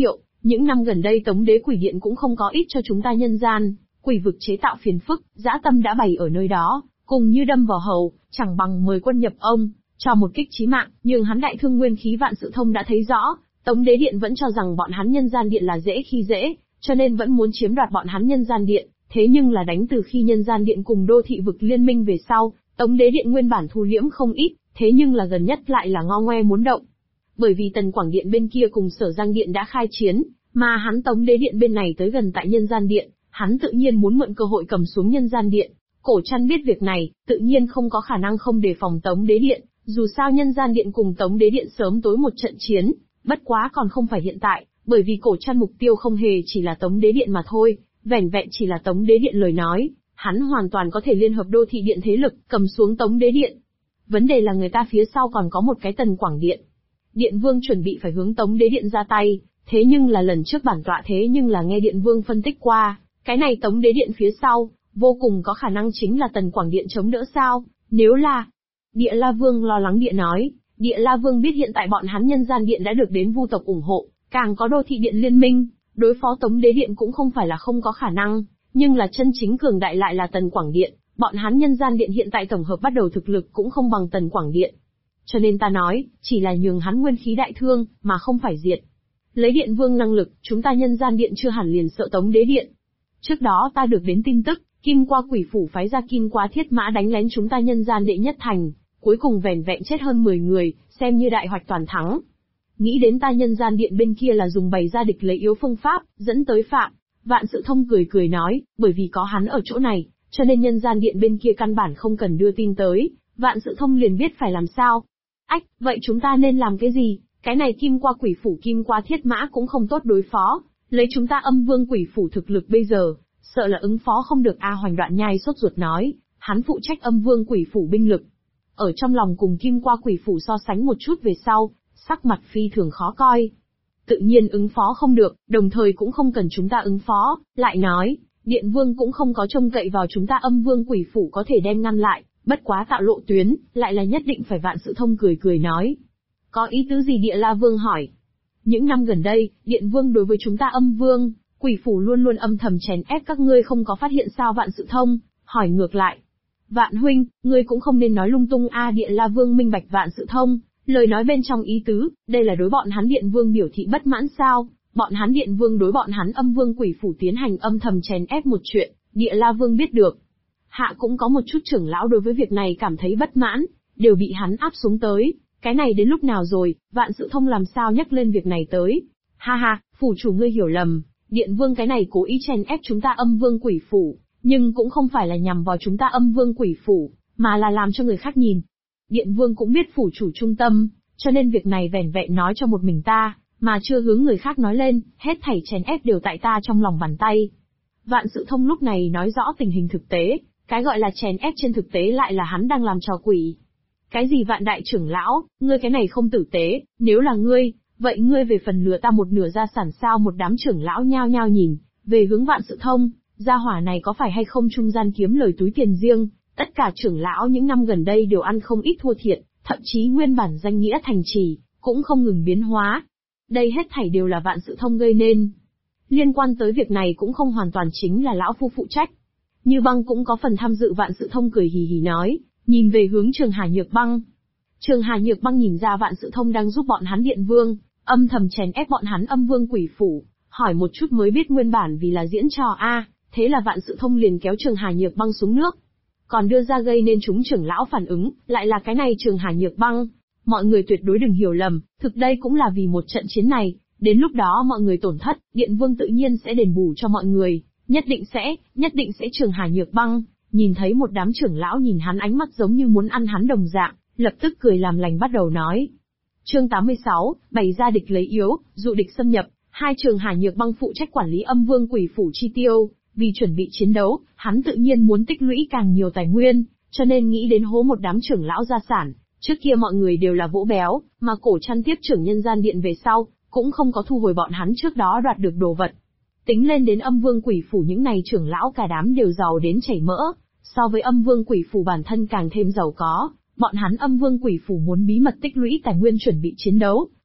Những năm gần đây Tống Đế Quỷ Điện cũng không có ít cho chúng ta nhân gian, quỷ vực chế tạo phiền phức, dã tâm đã bày ở nơi đó, cùng như đâm vào hầu, chẳng bằng mời quân nhập ông, cho một kích chí mạng, nhưng hắn đại thương nguyên khí Vạn Sự Thông đã thấy rõ, Tống Đế Điện vẫn cho rằng bọn hắn nhân gian điện là dễ khi dễ, cho nên vẫn muốn chiếm đoạt bọn hắn nhân gian điện, thế nhưng là đánh từ khi nhân gian điện cùng đô thị vực liên minh về sau, Tống Đế Điện nguyên bản thu liễm không ít, thế nhưng là gần nhất lại là ngo ngoe muốn động. Bởi vì Tần Quảng Điện bên kia cùng Sở Giang Điện đã khai chiến, mà hắn Tống Đế Điện bên này tới gần tại nhân gian điện, hắn tự nhiên muốn mượn cơ hội cầm xuống nhân gian điện. Cổ Trăn biết việc này, tự nhiên không có khả năng không đề phòng Tống Đế Điện, dù sao nhân gian điện cùng Tống Đế Điện sớm tối một trận chiến, bất quá còn không phải hiện tại, bởi vì Cổ Trăn mục tiêu không hề chỉ là Tống Đế Điện mà thôi, vẻn vẹn chỉ là Tống Đế Điện lời nói, hắn hoàn toàn có thể liên hợp đô thị điện thế lực, cầm xuống Tống Đế Điện. Vấn đề là người ta phía sau còn có một cái Tần Quảng Điện. Điện Vương chuẩn bị phải hướng Tống Đế Điện ra tay, thế nhưng là lần trước bản tọa thế nhưng là nghe Điện Vương phân tích qua, cái này Tống Đế Điện phía sau, vô cùng có khả năng chính là Tần Quảng Điện chống đỡ sao, nếu là... Địa La Vương lo lắng địa nói, Địa La Vương biết hiện tại bọn hắn nhân gian điện đã được đến Vu tộc ủng hộ, càng có đô thị điện liên minh, đối phó Tống Đế Điện cũng không phải là không có khả năng, nhưng là chân chính cường đại lại là Tần Quảng Điện, bọn hắn nhân gian điện hiện tại tổng hợp bắt đầu thực lực cũng không bằng Tần Quảng Điện. Cho nên ta nói, chỉ là nhường hắn nguyên khí đại thương, mà không phải diệt. Lấy Điện Vương năng lực, chúng ta nhân gian điện chưa hẳn liền sợ Tống Đế Điện. Trước đó ta được đến tin tức, Kim Qua Quỷ Phủ phái ra Kim Qua Thiết Mã đánh lén chúng ta nhân gian đệ nhất thành, cuối cùng vẻn vẹn chết hơn 10 người, xem như đại hoạch toàn thắng. Nghĩ đến ta nhân gian điện bên kia là dùng bày ra địch lấy yếu phương pháp, dẫn tới phạm. Vạn Sự Thông cười cười nói, bởi vì có hắn ở chỗ này, cho nên nhân gian điện bên kia căn bản không cần đưa tin tới, Vạn Sự Thông liền biết phải làm sao. Ách, vậy chúng ta nên làm cái gì? Cái này Kim Qua Quỷ Phủ Kim Qua Thiết Mã cũng không tốt đối phó, lấy chúng ta Âm Vương Quỷ Phủ thực lực bây giờ, sợ là ứng phó không được. A Hoành Đoạn Nhai sốt ruột nói, hắn phụ trách Âm Vương Quỷ Phủ binh lực. Ở trong lòng cùng Kim Qua Quỷ Phủ so sánh một chút về sau, sắc mặt phi thường khó coi. Tự nhiên ứng phó không được, đồng thời cũng không cần chúng ta ứng phó, lại nói, Điện Vương cũng không có trông cậy vào chúng ta Âm Vương Quỷ Phủ có thể đem ngăn lại, bất quá tạo lộ tuyến, lại là nhất định phải. Vạn Sự Thông cười cười nói. Có ý tứ gì? Địa La Vương hỏi. Những năm gần đây, Điện Vương đối với chúng ta Âm Vương Quỷ Phủ luôn luôn âm thầm chèn ép các ngươi, không có phát hiện sao? Vạn Sự Thông hỏi ngược lại. Vạn huynh, ngươi cũng không nên nói lung tung a. Địa La Vương minh bạch Vạn Sự Thông lời nói bên trong ý tứ, đây là đối bọn hắn Điện Vương biểu thị bất mãn sao? Bọn hắn Điện Vương đối bọn hắn Âm Vương Quỷ Phủ tiến hành âm thầm chèn ép một chuyện, Địa La Vương biết được. Hạ cũng có một chút trưởng lão đối với việc này cảm thấy bất mãn, đều bị hắn áp xuống tới. Cái này đến lúc nào rồi? Vạn Sự Thông làm sao nhắc lên việc này tới? Ha ha, phủ chủ ngươi hiểu lầm, Điện Vương cái này cố ý chèn ép chúng ta Âm Vương Quỷ Phủ, nhưng cũng không phải là nhằm vào chúng ta Âm Vương Quỷ Phủ, mà là làm cho người khác nhìn. Điện Vương cũng biết phủ chủ trung tâm, cho nên việc này vẻn vẹn nói cho một mình ta, mà chưa hướng người khác nói lên, hết thảy chèn ép đều tại ta trong lòng bàn tay. Vạn Sự Thông lúc này nói rõ tình hình thực tế, cái gọi là chèn ép trên thực tế lại là hắn đang làm trò quỷ. Cái gì Vạn đại trưởng lão, ngươi cái này không tử tế, nếu là ngươi, vậy ngươi về phần lừa ta một nửa gia sản sao? Một đám trưởng lão nhao nhao nhìn về hướng Vạn Sự Thông, gia hỏa này có phải hay không trung gian kiếm lời túi tiền riêng. Tất cả trưởng lão những năm gần đây đều ăn không ít thua thiệt, thậm chí nguyên bản danh nghĩa thành trì cũng không ngừng biến hóa. Đây hết thảy đều là Vạn Sự Thông gây nên. Liên quan tới việc này cũng không hoàn toàn chính là lão phu phụ trách. Như Băng cũng có phần tham dự. Vạn Sự Thông cười hì hì nói, nhìn về hướng Trường Hà Nhược Băng. Trường Hà Nhược Băng nhìn ra Vạn Sự Thông đang giúp bọn hắn Điện Vương, âm thầm chèn ép bọn hắn Âm Vương Quỷ Phủ, hỏi một chút mới biết nguyên bản vì là diễn trò a. Thế là Vạn Sự Thông liền kéo Trường Hà Nhược Băng xuống nước. Còn đưa ra gây nên chúng trưởng lão phản ứng, lại là cái này Trường Hà Nhược Băng. Mọi người tuyệt đối đừng hiểu lầm, thực đây cũng là vì một trận chiến này, đến lúc đó mọi người tổn thất, Điện Vương tự nhiên sẽ đền bù cho mọi người, nhất định sẽ. Trường Hà Nhược Băng, nhìn thấy một đám trưởng lão nhìn hắn ánh mắt giống như muốn ăn hắn đồng dạng, lập tức cười làm lành bắt đầu nói. Chương 86, bày ra địch lấy yếu, dụ địch xâm nhập, hai Trường Hà Nhược Băng phụ trách quản lý Âm Vương Quỷ Phủ chi tiêu. Vì chuẩn bị chiến đấu, hắn tự nhiên muốn tích lũy càng nhiều tài nguyên, cho nên nghĩ đến hố một đám trưởng lão gia sản. Trước kia mọi người đều là vỗ béo, mà Cổ Trăn tiếp trưởng nhân gian điện về sau, cũng không có thu hồi bọn hắn trước đó đoạt được đồ vật. Tính lên đến Âm Vương Quỷ Phủ những này trưởng lão cả đám đều giàu đến chảy mỡ, so với Âm Vương Quỷ Phủ bản thân càng thêm giàu có. Bọn hắn Âm Vương Quỷ Phủ muốn bí mật tích lũy tài nguyên chuẩn bị chiến đấu,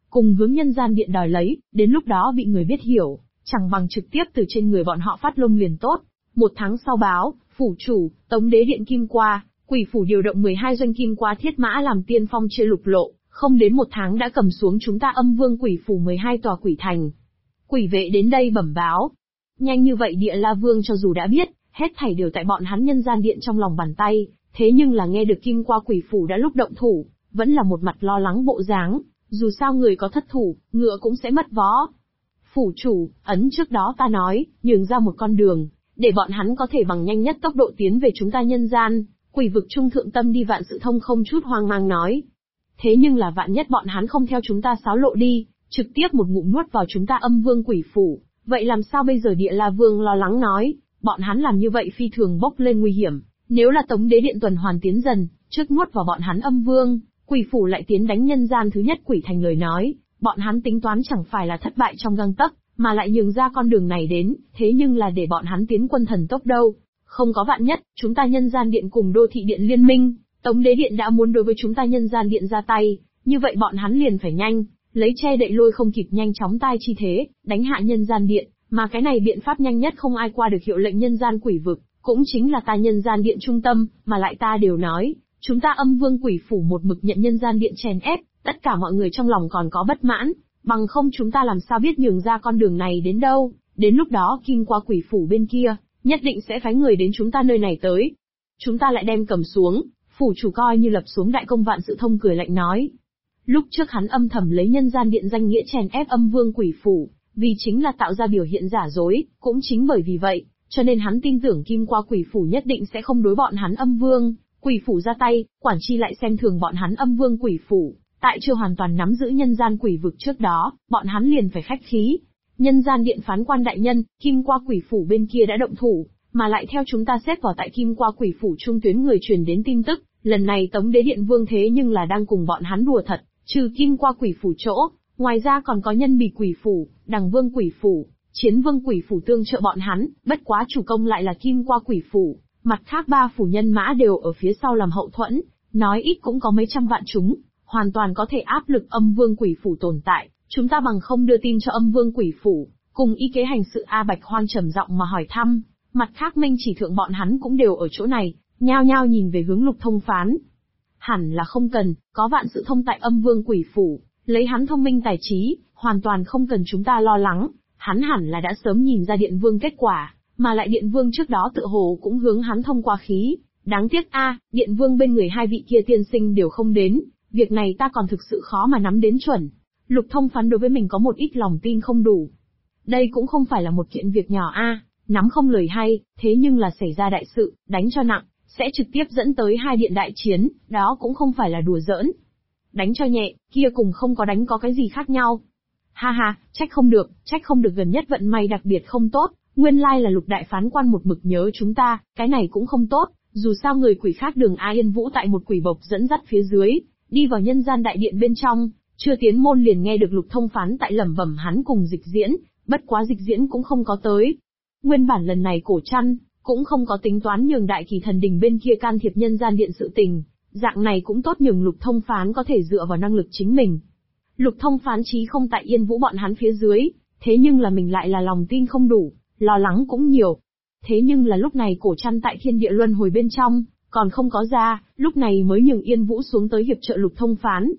cùng hướng nhân gian điện đòi lấy, đến lúc đó bị người biết hiểu, chẳng bằng trực tiếp từ trên người bọn họ phát lông liền tốt. Một tháng sau báo, phủ chủ, Tống Đế Điện Kim Qua, Quỷ phủ điều động 12 doanh kim qua thiết mã làm tiên phong chia lục lộ, không đến một tháng đã cầm xuống chúng ta Âm Vương Quỷ phủ 12 tòa quỷ thành. Quỷ vệ đến đây bẩm báo. Nhanh như vậy Địa La Vương cho dù đã biết, hết thảy đều tại bọn hắn nhân gian điện trong lòng bàn tay, thế nhưng là nghe được kim qua quỷ phủ đã lúc động thủ, vẫn là một mặt lo lắng bộ dáng, dù sao người có thất thủ, ngựa cũng sẽ mất vó. Phủ chủ, ấn trước đó ta nói, nhường ra một con đường, để bọn hắn có thể bằng nhanh nhất tốc độ tiến về chúng ta nhân gian, quỷ vực trung thượng tâm đi. Vạn Sự Thông không chút hoang mang nói. Thế nhưng là vạn nhất bọn hắn không theo chúng ta xáo lộ đi, trực tiếp một ngụm nuốt vào chúng ta Âm Vương Quỷ phủ, vậy làm sao bây giờ? Địa La Vương lo lắng nói, bọn hắn làm như vậy phi thường bốc lên nguy hiểm, nếu là Tống Đế Điện tuần hoàn tiến dần, trước nuốt vào bọn hắn Âm Vương Quỷ phủ lại tiến đánh nhân gian thứ nhất quỷ thành lời nói, bọn hắn tính toán chẳng phải là thất bại trong gang tấc, mà lại nhường ra con đường này đến, thế nhưng là để bọn hắn tiến quân thần tốc đâu. Không có vạn nhất, chúng ta nhân gian điện cùng đô thị điện liên minh, Tống Đế Điện đã muốn đối với chúng ta nhân gian điện ra tay, như vậy bọn hắn liền phải nhanh, lấy che đậy lôi không kịp nhanh chóng tai chi thế, đánh hạ nhân gian điện, mà cái này biện pháp nhanh nhất không ai qua được hiệu lệnh nhân gian quỷ vực, cũng chính là ta nhân gian điện trung tâm, mà lại ta đều nói, chúng ta Âm Vương Quỷ phủ một mực nhận nhân gian điện chèn ép, tất cả mọi người trong lòng còn có bất mãn, bằng không chúng ta làm sao biết nhường ra con đường này đến đâu, đến lúc đó kim qua quỷ phủ bên kia, nhất định sẽ phái người đến chúng ta nơi này tới. Chúng ta lại đem cầm xuống, phủ chủ coi như lập xuống đại công. Vạn Sự Thông cười lạnh nói. Lúc trước hắn âm thầm lấy nhân gian điện danh nghĩa chèn ép Âm Vương Quỷ phủ, vì chính là tạo ra biểu hiện giả dối, cũng chính bởi vì vậy, cho nên hắn tin tưởng kim qua quỷ phủ nhất định sẽ không đối bọn hắn Âm Vương Quỷ phủ ra tay, quản chi lại xem thường bọn hắn Âm Vương Quỷ phủ, tại chưa hoàn toàn nắm giữ nhân gian quỷ vực trước đó, bọn hắn liền phải khách khí. Nhân gian điện phán quan đại nhân, kim qua quỷ phủ bên kia đã động thủ, mà lại theo chúng ta xếp vào tại kim qua quỷ phủ trung tuyến người truyền đến tin tức, lần này Tống Đế Điện Vương thế nhưng là đang cùng bọn hắn đùa thật, trừ kim qua quỷ phủ chỗ, ngoài ra còn có Nhân Bì Quỷ phủ, Đằng Vương Quỷ phủ, Chiến Vương Quỷ phủ tương trợ bọn hắn, bất quá chủ công lại là kim qua quỷ phủ, mặt khác ba phủ nhân mã đều ở phía sau làm hậu thuẫn, nói ít cũng có mấy trăm vạn chúng, hoàn toàn có thể áp lực Âm Vương Quỷ phủ tồn tại. Chúng ta bằng không đưa tin cho Âm Vương Quỷ phủ, cùng y kế hành sự. A Bạch Hoang trầm giọng mà hỏi thăm, mặt khác Minh Chỉ Thượng bọn hắn cũng đều ở chỗ này, nhao nhao nhìn về hướng Lục Thông Phán. Hẳn là không cần, có Vạn Sự Thông tại Âm Vương Quỷ phủ, lấy hắn thông minh tài trí, hoàn toàn không cần chúng ta lo lắng, hắn hẳn là đã sớm nhìn ra Điện Vương kết quả, mà lại Điện Vương trước đó tự hồ cũng hướng hắn thông qua khí, đáng tiếc Điện Vương bên người hai vị kia tiên sinh đều không đến, việc này ta còn thực sự khó mà nắm đến chuẩn. Lục Thông Phán đối với mình có một ít lòng tin không đủ. Đây cũng không phải là một kiện việc nhỏ nắm không lời hay, thế nhưng là xảy ra đại sự, đánh cho nặng, sẽ trực tiếp dẫn tới hai điện đại chiến, đó cũng không phải là đùa giỡn. Đánh cho nhẹ, kia cùng không có đánh có cái gì khác nhau. Ha ha, trách không được gần nhất vận may đặc biệt không tốt, nguyên lai là Lục đại phán quan một mực nhớ chúng ta, cái này cũng không tốt, dù sao người quỷ khác Đường A Yên Vũ tại một quỷ bộc dẫn dắt phía dưới, đi vào nhân gian đại điện bên trong. Chưa tiến môn liền nghe được Lục Thông Phán tại lẩm bẩm hắn cùng Dịch Diễn, bất quá Dịch Diễn cũng không có tới. Nguyên bản lần này Cổ Trăn cũng không có tính toán nhường Đại Kỳ Thần Đình bên kia can thiệp nhân gian điện sự tình, dạng này cũng tốt nhường Lục Thông Phán có thể dựa vào năng lực chính mình. Lục Thông Phán chí không tại Yên Vũ bọn hắn phía dưới, thế nhưng là mình lại là lòng tin không đủ, lo lắng cũng nhiều. Thế nhưng là lúc này Cổ Trăn tại Thiên Địa Luân Hồi bên trong, còn không có ra, lúc này mới nhường Yên Vũ xuống tới hiệp trợ Lục Thông Phán.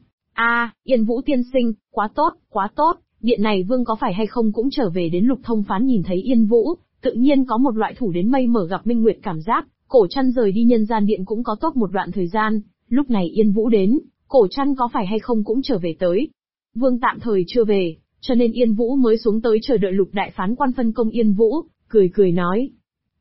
Yên Vũ tiên sinh, quá tốt, điện này Vương có phải hay không cũng trở về đến. Lục Thông Phán nhìn thấy Yên Vũ, tự nhiên có một loại thủ đến mây mở gặp minh nguyệt cảm giác. Cổ Trăn rời đi nhân gian điện cũng có tốt một đoạn thời gian, lúc này Yên Vũ đến, Cổ Trăn có phải hay không cũng trở về tới. Vương tạm thời chưa về, cho nên Yên Vũ mới xuống tới chờ đợi Lục đại phán quan phân công. Yên Vũ cười nói,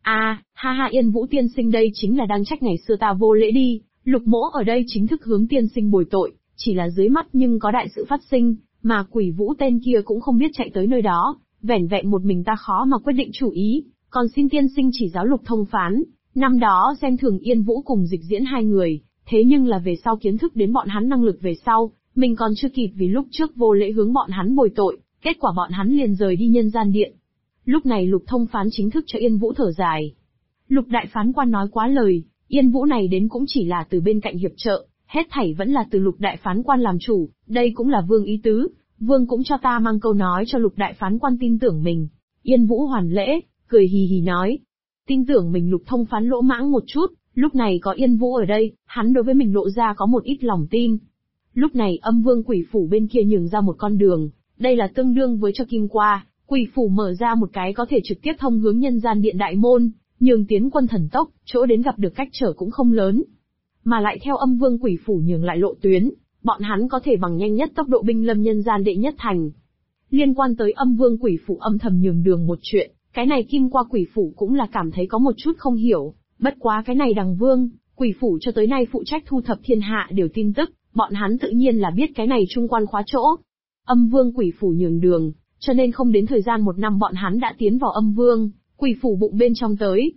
Yên Vũ tiên sinh đây chính là đang trách ngày xưa ta vô lễ đi. Lục mỗ ở đây chính thức hướng tiên sinh bồi tội. Chỉ là dưới mắt nhưng có đại sự phát sinh, mà Quỷ Vũ tên kia cũng không biết chạy tới nơi đó, vẻn vẹn một mình ta khó mà quyết định chủ ý, còn xin tiên sinh chỉ giáo. Lục Thông Phán, năm đó xem thường Yên Vũ cùng Dịch Diễn hai người, thế nhưng là về sau kiến thức đến bọn hắn năng lực về sau, mình còn chưa kịp vì lúc trước vô lễ hướng bọn hắn bồi tội, kết quả bọn hắn liền rời đi nhân gian điện. Lúc này Lục Thông Phán chính thức cho Yên Vũ thở dài. Lục đại phán quan nói quá lời, Yên Vũ này đến cũng chỉ là từ bên cạnh hiệp trợ. Hết thảy vẫn là từ Lục đại phán quan làm chủ, đây cũng là Vương ý tứ, Vương cũng cho ta mang câu nói cho Lục đại phán quan tin tưởng mình. Yên Vũ hoàn lễ, cười hì hì nói. Tin tưởng mình Lục thông phán lỗ mãng một chút, lúc này có Yên Vũ ở đây, hắn đối với mình lộ ra có một ít lòng tin. Lúc này Âm Vương Quỷ Phủ bên kia nhường ra một con đường, đây là tương đương với cho Kim qua, Quỷ Phủ mở ra một cái có thể trực tiếp thông hướng nhân gian điện đại môn, nhường tiến quân thần tốc, chỗ đến gặp được cách trở cũng không lớn. Mà lại theo Âm Vương Quỷ Phủ nhường lại lộ tuyến, bọn hắn có thể bằng nhanh nhất tốc độ binh lâm nhân gian đệ nhất thành. Liên quan tới Âm Vương Quỷ Phủ âm thầm nhường đường một chuyện, cái này Kim qua Quỷ Phủ cũng là cảm thấy có một chút không hiểu, bất quá cái này Đằng Vương, Quỷ Phủ cho tới nay phụ trách thu thập thiên hạ đều tin tức, bọn hắn tự nhiên là biết cái này trung quan khóa chỗ. Âm Vương Quỷ Phủ nhường đường, cho nên không đến thời gian 1 năm bọn hắn đã tiến vào Âm Vương Quỷ Phủ bụng bên trong tới.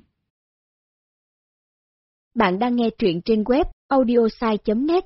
Bạn đang nghe truyện trên web audiosai.net.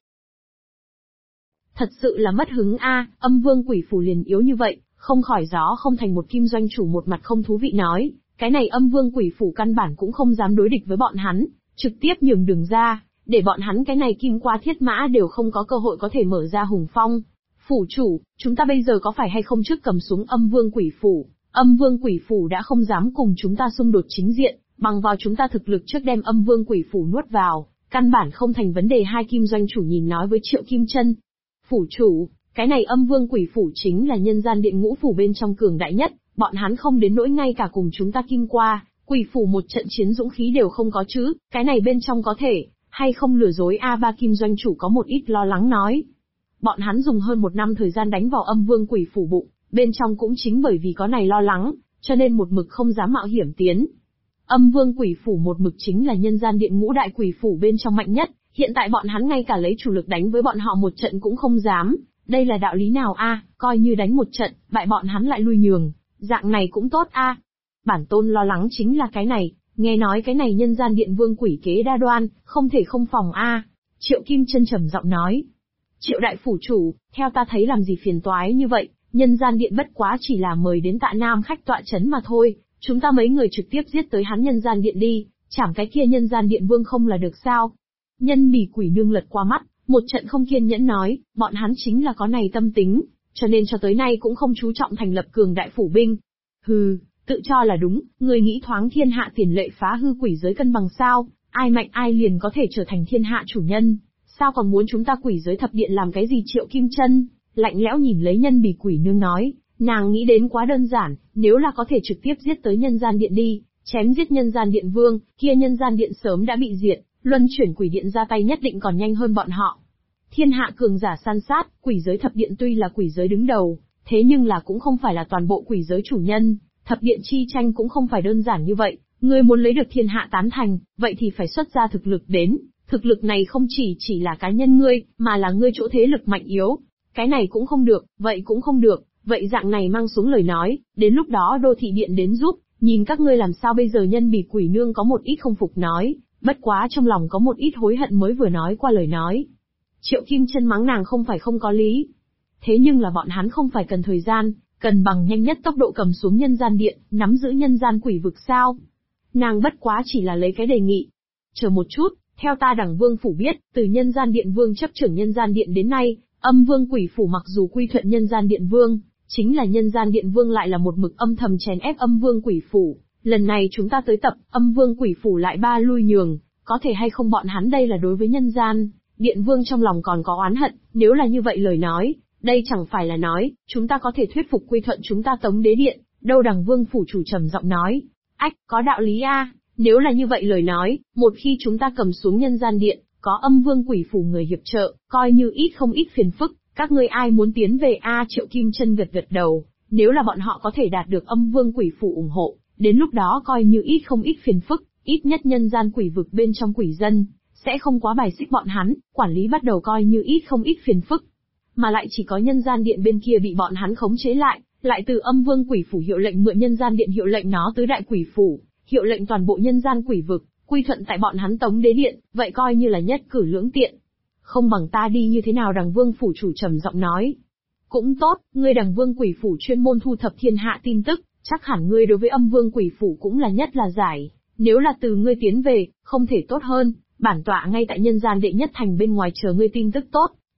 Thật sự là mất hứng a, Âm Vương Quỷ Phủ liền yếu như vậy, không khỏi gió không thành một kim doanh chủ một mặt không thú vị nói, cái này Âm Vương Quỷ Phủ căn bản cũng không dám đối địch với bọn hắn, trực tiếp nhường đường ra, để bọn hắn cái này Kim qua Thiết Mã đều không có cơ hội có thể mở ra hùng phong. Phủ chủ, chúng ta bây giờ có phải hay không trước cầm súng Âm Vương Quỷ Phủ? Âm Vương Quỷ Phủ đã không dám cùng chúng ta xung đột chính diện, bằng vào chúng ta thực lực trước đem Âm Vương Quỷ Phủ nuốt vào, căn bản không thành vấn đề. Hai kim doanh chủ nhìn nói với Triệu Kim Chân. Phủ chủ, cái này Âm Vương Quỷ Phủ chính là nhân gian điện ngũ phủ bên trong cường đại nhất, bọn hắn không đến nỗi ngay cả cùng chúng ta Kim qua, Quỷ Phủ một trận chiến dũng khí đều không có chứ, cái này bên trong có thể, hay không lừa dối a. Ba kim doanh chủ có một ít lo lắng nói. Bọn hắn dùng hơn 1 năm thời gian đánh vào Âm Vương Quỷ Phủ bụng, bên trong cũng chính bởi vì có này lo lắng, cho nên một mực không dám mạo hiểm tiến. Âm Vương Quỷ Phủ một mực chính là nhân gian điện ngũ đại quỷ phủ bên trong mạnh nhất, hiện tại bọn hắn ngay cả lấy chủ lực đánh với bọn họ một trận cũng không dám, đây là đạo lý nào a? Coi như đánh một trận, bại bọn hắn lại lui nhường, dạng này cũng tốt a. Bản tôn lo lắng chính là cái này, nghe nói cái này nhân gian điện vương quỷ kế đa đoan, không thể không phòng a. Triệu Kim Chân trầm giọng nói. Triệu đại phủ chủ, theo ta thấy làm gì phiền toái như vậy, nhân gian điện bất quá chỉ là mời đến Tạ Nam khách tọa chấn mà thôi, chúng ta mấy người trực tiếp giết tới hắn nhân gian điện đi, chảm cái kia nhân gian điện vương không là được sao? Nhân Bỉ Quỷ Nương lật qua mắt, một trận không kiên nhẫn nói, bọn hắn chính là có này tâm tính, cho nên cho tới nay cũng không chú trọng thành lập cường đại phủ binh. Hừ, tự cho là đúng, người nghĩ thoáng thiên hạ tiền lệ phá hư quỷ giới cân bằng sao, ai mạnh ai liền có thể trở thành thiên hạ chủ nhân, sao còn muốn chúng ta quỷ giới thập điện làm cái gì? Triệu Kim Chân lạnh lẽo nhìn lấy Nhân Bỉ Quỷ Nương nói, nàng nghĩ đến quá đơn giản, nếu là có thể trực tiếp giết tới nhân gian điện đi, chém giết nhân gian điện vương, kia nhân gian điện sớm đã bị diệt, luân chuyển quỷ điện ra tay nhất định còn nhanh hơn bọn họ. Thiên hạ cường giả san sát, quỷ giới thập điện tuy là quỷ giới đứng đầu, thế nhưng là cũng không phải là toàn bộ quỷ giới chủ nhân, thập điện chi tranh cũng không phải đơn giản như vậy, ngươi muốn lấy được thiên hạ tán thành, vậy thì phải xuất ra thực lực đến, thực lực này không chỉ là cá nhân ngươi, mà là ngươi chỗ thế lực mạnh yếu. Cái này cũng không được, vậy cũng không được, vậy dạng này mang xuống lời nói, đến lúc đó đô thị điện đến giúp, nhìn các ngươi làm sao bây giờ? Nhân Bỉ Quỷ Nương có một ít không phục nói, bất quá trong lòng có một ít hối hận mới vừa nói qua lời nói. Triệu Kim Chân mắng nàng không phải không có lý. Thế nhưng là bọn hắn không phải cần thời gian, cần bằng nhanh nhất tốc độ cầm xuống nhân gian điện, nắm giữ nhân gian quỷ vực sao? Nàng bất quá chỉ là lấy cái đề nghị. Chờ một chút, theo ta Đằng Vương phủ biết, từ nhân gian điện vương chấp trưởng nhân gian điện đến nay, Âm Vương Quỷ Phủ mặc dù quy thuận nhân gian điện vương, chính là nhân gian điện vương lại là một mực âm thầm chèn ép Âm Vương Quỷ Phủ. Lần này chúng ta tới tập, Âm Vương Quỷ Phủ lại ba lui nhường, có thể hay không bọn hắn đây là đối với nhân gian điện vương trong lòng còn có oán hận, nếu là như vậy lời nói, đây chẳng phải là nói, chúng ta có thể thuyết phục quy thuận chúng ta Tống Đế Điện, đâu? Đằng Vương phủ chủ trầm giọng nói, ách, có đạo lý a, nếu là như vậy lời nói, một khi chúng ta cầm xuống nhân gian điện, có Âm Vương Quỷ Phủ người hiệp trợ, coi như ít không ít phiền phức, các ngươi ai muốn tiến về a? Triệu Kim Chân gật gật đầu, nếu là bọn họ có thể đạt được Âm Vương Quỷ Phủ ủng hộ, đến lúc đó coi như ít không ít phiền phức, ít nhất nhân gian quỷ vực bên trong quỷ dân sẽ không quá bài xích bọn hắn, quản lý bắt đầu coi như ít không ít phiền phức. Mà lại chỉ có nhân gian điện bên kia bị bọn hắn khống chế lại từ Âm Vương Quỷ Phủ hiệu lệnh mượn nhân gian điện hiệu lệnh nó tứ đại quỷ phủ, hiệu lệnh toàn bộ nhân gian quỷ vực, quy thuận tại bọn hắn Tống Đế Điện, vậy coi như là nhất cử lưỡng tiện. Không bằng ta đi như thế nào? Đằng Vương phủ chủ trầm giọng nói. Cũng tốt, ngươi Đằng Vương Quỷ Phủ chuyên môn thu thập thiên hạ tin tức, chắc hẳn ngươi đối với Âm Vương Quỷ Phủ cũng là nhất là giải, nếu là từ ngươi tiến về, không thể tốt hơn, bản tọa ngay tại nhân gian đệ nhất thành bên ngoài chờ ngươi tin tức tốt.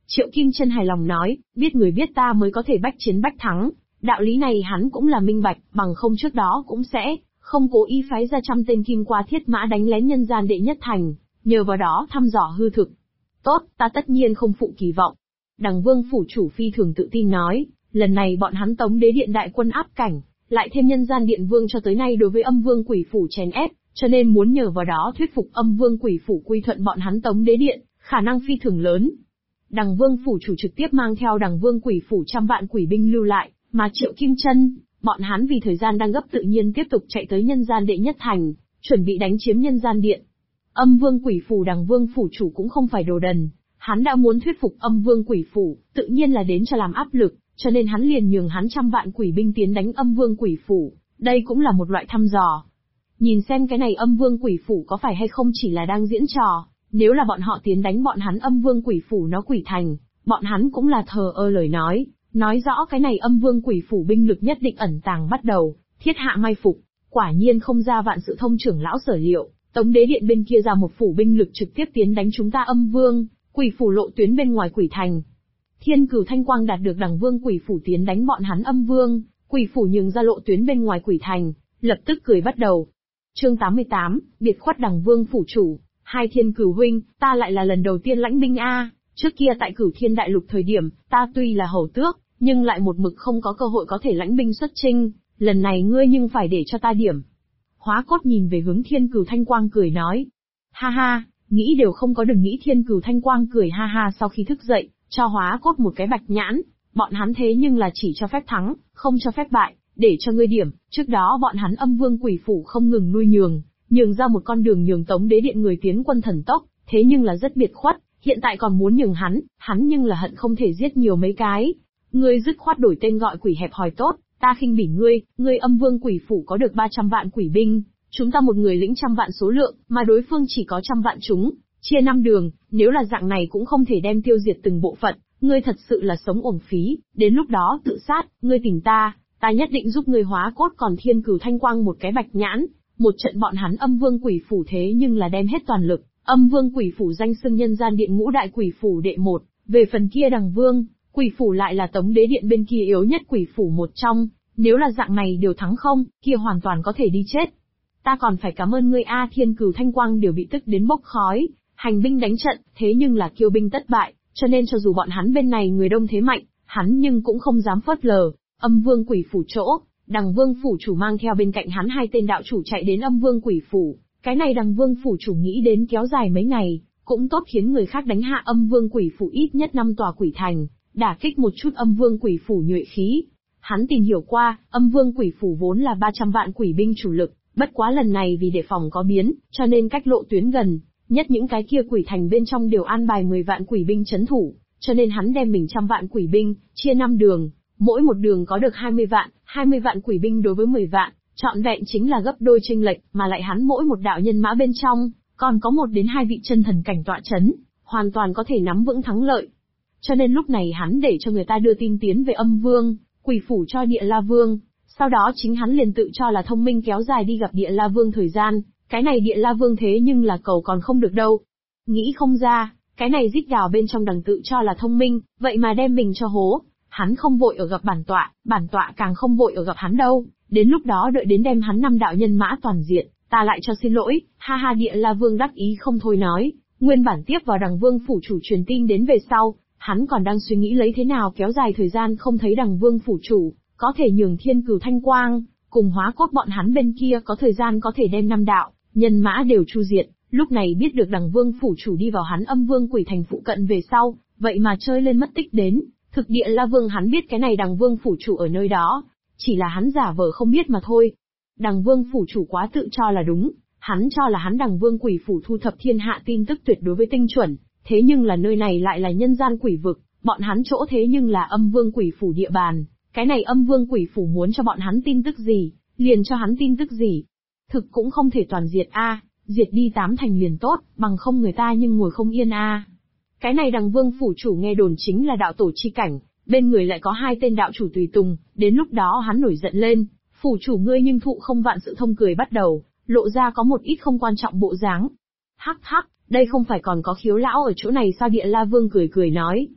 Triệu Kim Chân hài lòng nói, biết người biết ta mới có thể bách chiến bách thắng, đạo lý này hắn cũng là minh bạch, bằng không trước đó cũng sẽ không cố ý phái ra 100 tên kim qua thiết mã đánh lén nhân gian đệ nhất thành, nhờ vào đó thăm dò hư thực. Tốt, ta tất nhiên không phụ kỳ vọng. Đằng Vương phủ chủ phi thường tự tin nói, lần này bọn hắn Tống Đế Điện đại quân áp cảnh, lại thêm nhân gian điện vương cho tới nay đối với Âm Vương Quỷ phủ chèn ép, cho nên muốn nhờ vào đó thuyết phục Âm Vương Quỷ phủ quy thuận bọn hắn Tống Đế Điện, khả năng phi thường lớn. Đằng Vương phủ chủ trực tiếp mang theo Đằng Vương Quỷ phủ 100 vạn quỷ binh lưu lại, mà Triệu Kim Chân, bọn hắn vì thời gian đang gấp tự nhiên tiếp tục chạy tới nhân gian đệ nhất thành, chuẩn bị đánh chiếm nhân gian điện. Âm Vương Quỷ phủ Đằng Vương phủ chủ cũng không phải đồ đần, hắn đã muốn thuyết phục Âm Vương Quỷ phủ, tự nhiên là đến cho làm áp lực, cho nên hắn liền nhường hắn 100 vạn quỷ binh tiến đánh Âm Vương Quỷ phủ, đây cũng là một loại thăm dò. Nhìn xem cái này Âm Vương Quỷ phủ có phải hay không chỉ là đang diễn trò, nếu là bọn họ tiến đánh bọn hắn Âm Vương Quỷ phủ nó quỷ thành, bọn hắn cũng là thờ ơ lời nói rõ cái này Âm Vương Quỷ phủ binh lực nhất định ẩn tàng bắt đầu, thiết hạ mai phục, quả nhiên không ra vạn sự thông trưởng lão sở liệu, Tống Đế Điện bên kia ra một phủ binh lực trực tiếp tiến đánh chúng ta Âm Vương Quỷ phủ lộ tuyến bên ngoài quỷ thành. Thiên Cửu Thanh Quang đạt được Đằng Vương Quỷ phủ tiến đánh bọn hắn Âm Vương Quỷ phủ nhường ra lộ tuyến bên ngoài quỷ thành, lập tức cười bắt đầu. Chương 88, biệt khuất Đằng Vương phủ chủ, hai Thiên Cửu huynh, ta lại là lần đầu tiên lãnh binh a. Trước kia tại Cửu Thiên Đại Lục thời điểm, ta tuy là hầu tước, nhưng lại một mực không có cơ hội có thể lãnh binh xuất chinh, lần này ngươi nhưng phải để cho ta điểm. Hóa Cốt nhìn về hướng Thiên Cửu Thanh Quang cười nói. Ha ha, nghĩ đều không có đừng nghĩ. Thiên Cửu Thanh Quang cười ha ha sau khi thức dậy, cho Hóa Cốt một cái bạch nhãn, bọn hắn thế nhưng là chỉ cho phép thắng, không cho phép bại, để cho ngươi điểm, trước đó bọn hắn Âm Vương Quỷ phủ không ngừng nuôi nhường ra một con đường nhường Tống Đế Điện người tiến quân thần tốc, thế nhưng là rất biệt khuất, hiện tại còn muốn nhường hắn nhưng là hận không thể giết nhiều mấy cái. Ngươi dứt khoát đổi tên gọi quỷ hẹp hòi tốt, ta khinh bỉ ngươi Âm Vương Quỷ phủ có được 300 vạn quỷ binh, chúng ta một người lĩnh 100 vạn số lượng, mà đối phương chỉ có 100 vạn chúng, chia 5 đường, nếu là dạng này cũng không thể đem tiêu diệt từng bộ phận, ngươi thật sự là sống uổng phí, đến lúc đó tự sát, ngươi tìm ta nhất định giúp ngươi. Hóa Cốt còn Thiên Cửu Thanh Quang một cái bạch nhãn, một trận bọn hắn Âm Vương Quỷ phủ thế nhưng là đem hết toàn lực, Âm Vương Quỷ phủ danh xưng nhân gian điện ngũ đại quỷ phủ đệ một, về phần kia Đằng Vương Quỷ phủ lại là Tống Đế Điện bên kia yếu nhất quỷ phủ một trong, nếu là dạng này đều thắng không, kia hoàn toàn có thể đi chết. Ta còn phải cảm ơn ngươi a. Thiên Cửu Thanh Quang đều bị tức đến bốc khói, hành binh đánh trận, thế nhưng là kiêu binh tất bại, cho nên cho dù bọn hắn bên này người đông thế mạnh, hắn nhưng cũng không dám phớt lờ. Âm Vương Quỷ phủ chỗ, Đằng Vương phủ chủ mang theo bên cạnh hắn hai tên đạo chủ chạy đến Âm Vương Quỷ phủ, cái này Đằng Vương phủ chủ nghĩ đến kéo dài mấy ngày, cũng tốt khiến người khác đánh hạ Âm Vương Quỷ phủ ít nhất 5 tòa quỷ thành, đả kích một chút Âm Vương Quỷ phủ nhuệ khí. Hắn tìm hiểu qua, Âm Vương Quỷ phủ vốn là 300 vạn quỷ binh chủ lực, bất quá lần này vì đề phòng có biến, cho nên cách lộ tuyến gần, nhất những cái kia quỷ thành bên trong đều an bài 10 vạn quỷ binh chấn thủ, cho nên hắn đem mình 100 vạn quỷ binh, chia 5 đường, mỗi một đường có được 20 vạn quỷ binh đối với 10 vạn, trọn vẹn chính là gấp đôi chênh lệch, mà lại hắn mỗi một đạo nhân mã bên trong, còn có 1 đến 2 vị chân thần cảnh tọa chấn, hoàn toàn có thể nắm vững thắng lợi. Cho nên lúc này hắn để cho người ta đưa tin tiến về Âm Vương Quỷ phủ cho Địa La Vương, sau đó chính hắn liền tự cho là thông minh kéo dài đi gặp Địa La Vương thời gian, cái này Địa La Vương thế nhưng là cầu còn không được đâu. Nghĩ không ra, cái này rít gào bên trong Đằng tự cho là thông minh, vậy mà đem mình cho hố. Hắn không vội ở gặp bản tọa càng không vội ở gặp hắn đâu, đến lúc đó đợi đến đem hắn 5 đạo nhân mã toàn diện, ta lại cho xin lỗi. Ha ha. Địa La Vương đắc ý không thôi nói, nguyên bản tiếp vào Đằng Vương phủ chủ truyền tin đến về sau, hắn còn đang suy nghĩ lấy thế nào kéo dài thời gian không thấy Đằng Vương phủ chủ, có thể nhường Thiên Cửu Thanh Quang cùng Hóa Cốt bọn hắn bên kia có thời gian có thể đem 5 đạo nhân mã đều chu diệt. Lúc này biết được Đằng Vương phủ chủ đi vào hắn Âm Vương quỷ thành phụ cận về sau, vậy mà chơi lên mất tích đến. Thực Địa La Vương hắn biết cái này Đằng Vương phủ chủ ở nơi đó, chỉ là hắn giả vờ không biết mà thôi. Đằng Vương phủ chủ quá tự cho là đúng, hắn cho là hắn Đằng Vương quỷ phủ thu thập thiên hạ tin tức tuyệt đối với tinh chuẩn, thế nhưng là nơi này lại là nhân gian quỷ vực, bọn hắn chỗ thế nhưng là Âm Vương quỷ phủ địa bàn, cái này Âm Vương quỷ phủ muốn cho bọn hắn tin tức gì, liền cho hắn tin tức gì. Thực cũng không thể toàn diệt a, diệt đi 8 thành liền tốt, bằng không người ta nhưng ngồi không yên a. Cái này Đằng Vương phủ chủ nghe đồn chính là đạo tổ chi cảnh, bên người lại có 2 tên đạo chủ tùy tùng, đến lúc đó hắn nổi giận lên, phủ chủ ngươi nhưng thụ không vạn sự thông cười bắt đầu, lộ ra có một ít không quan trọng bộ dáng. Hắc hắc, đây không phải còn có Khiếu lão ở chỗ này sao? Địa La Vương cười cười nói.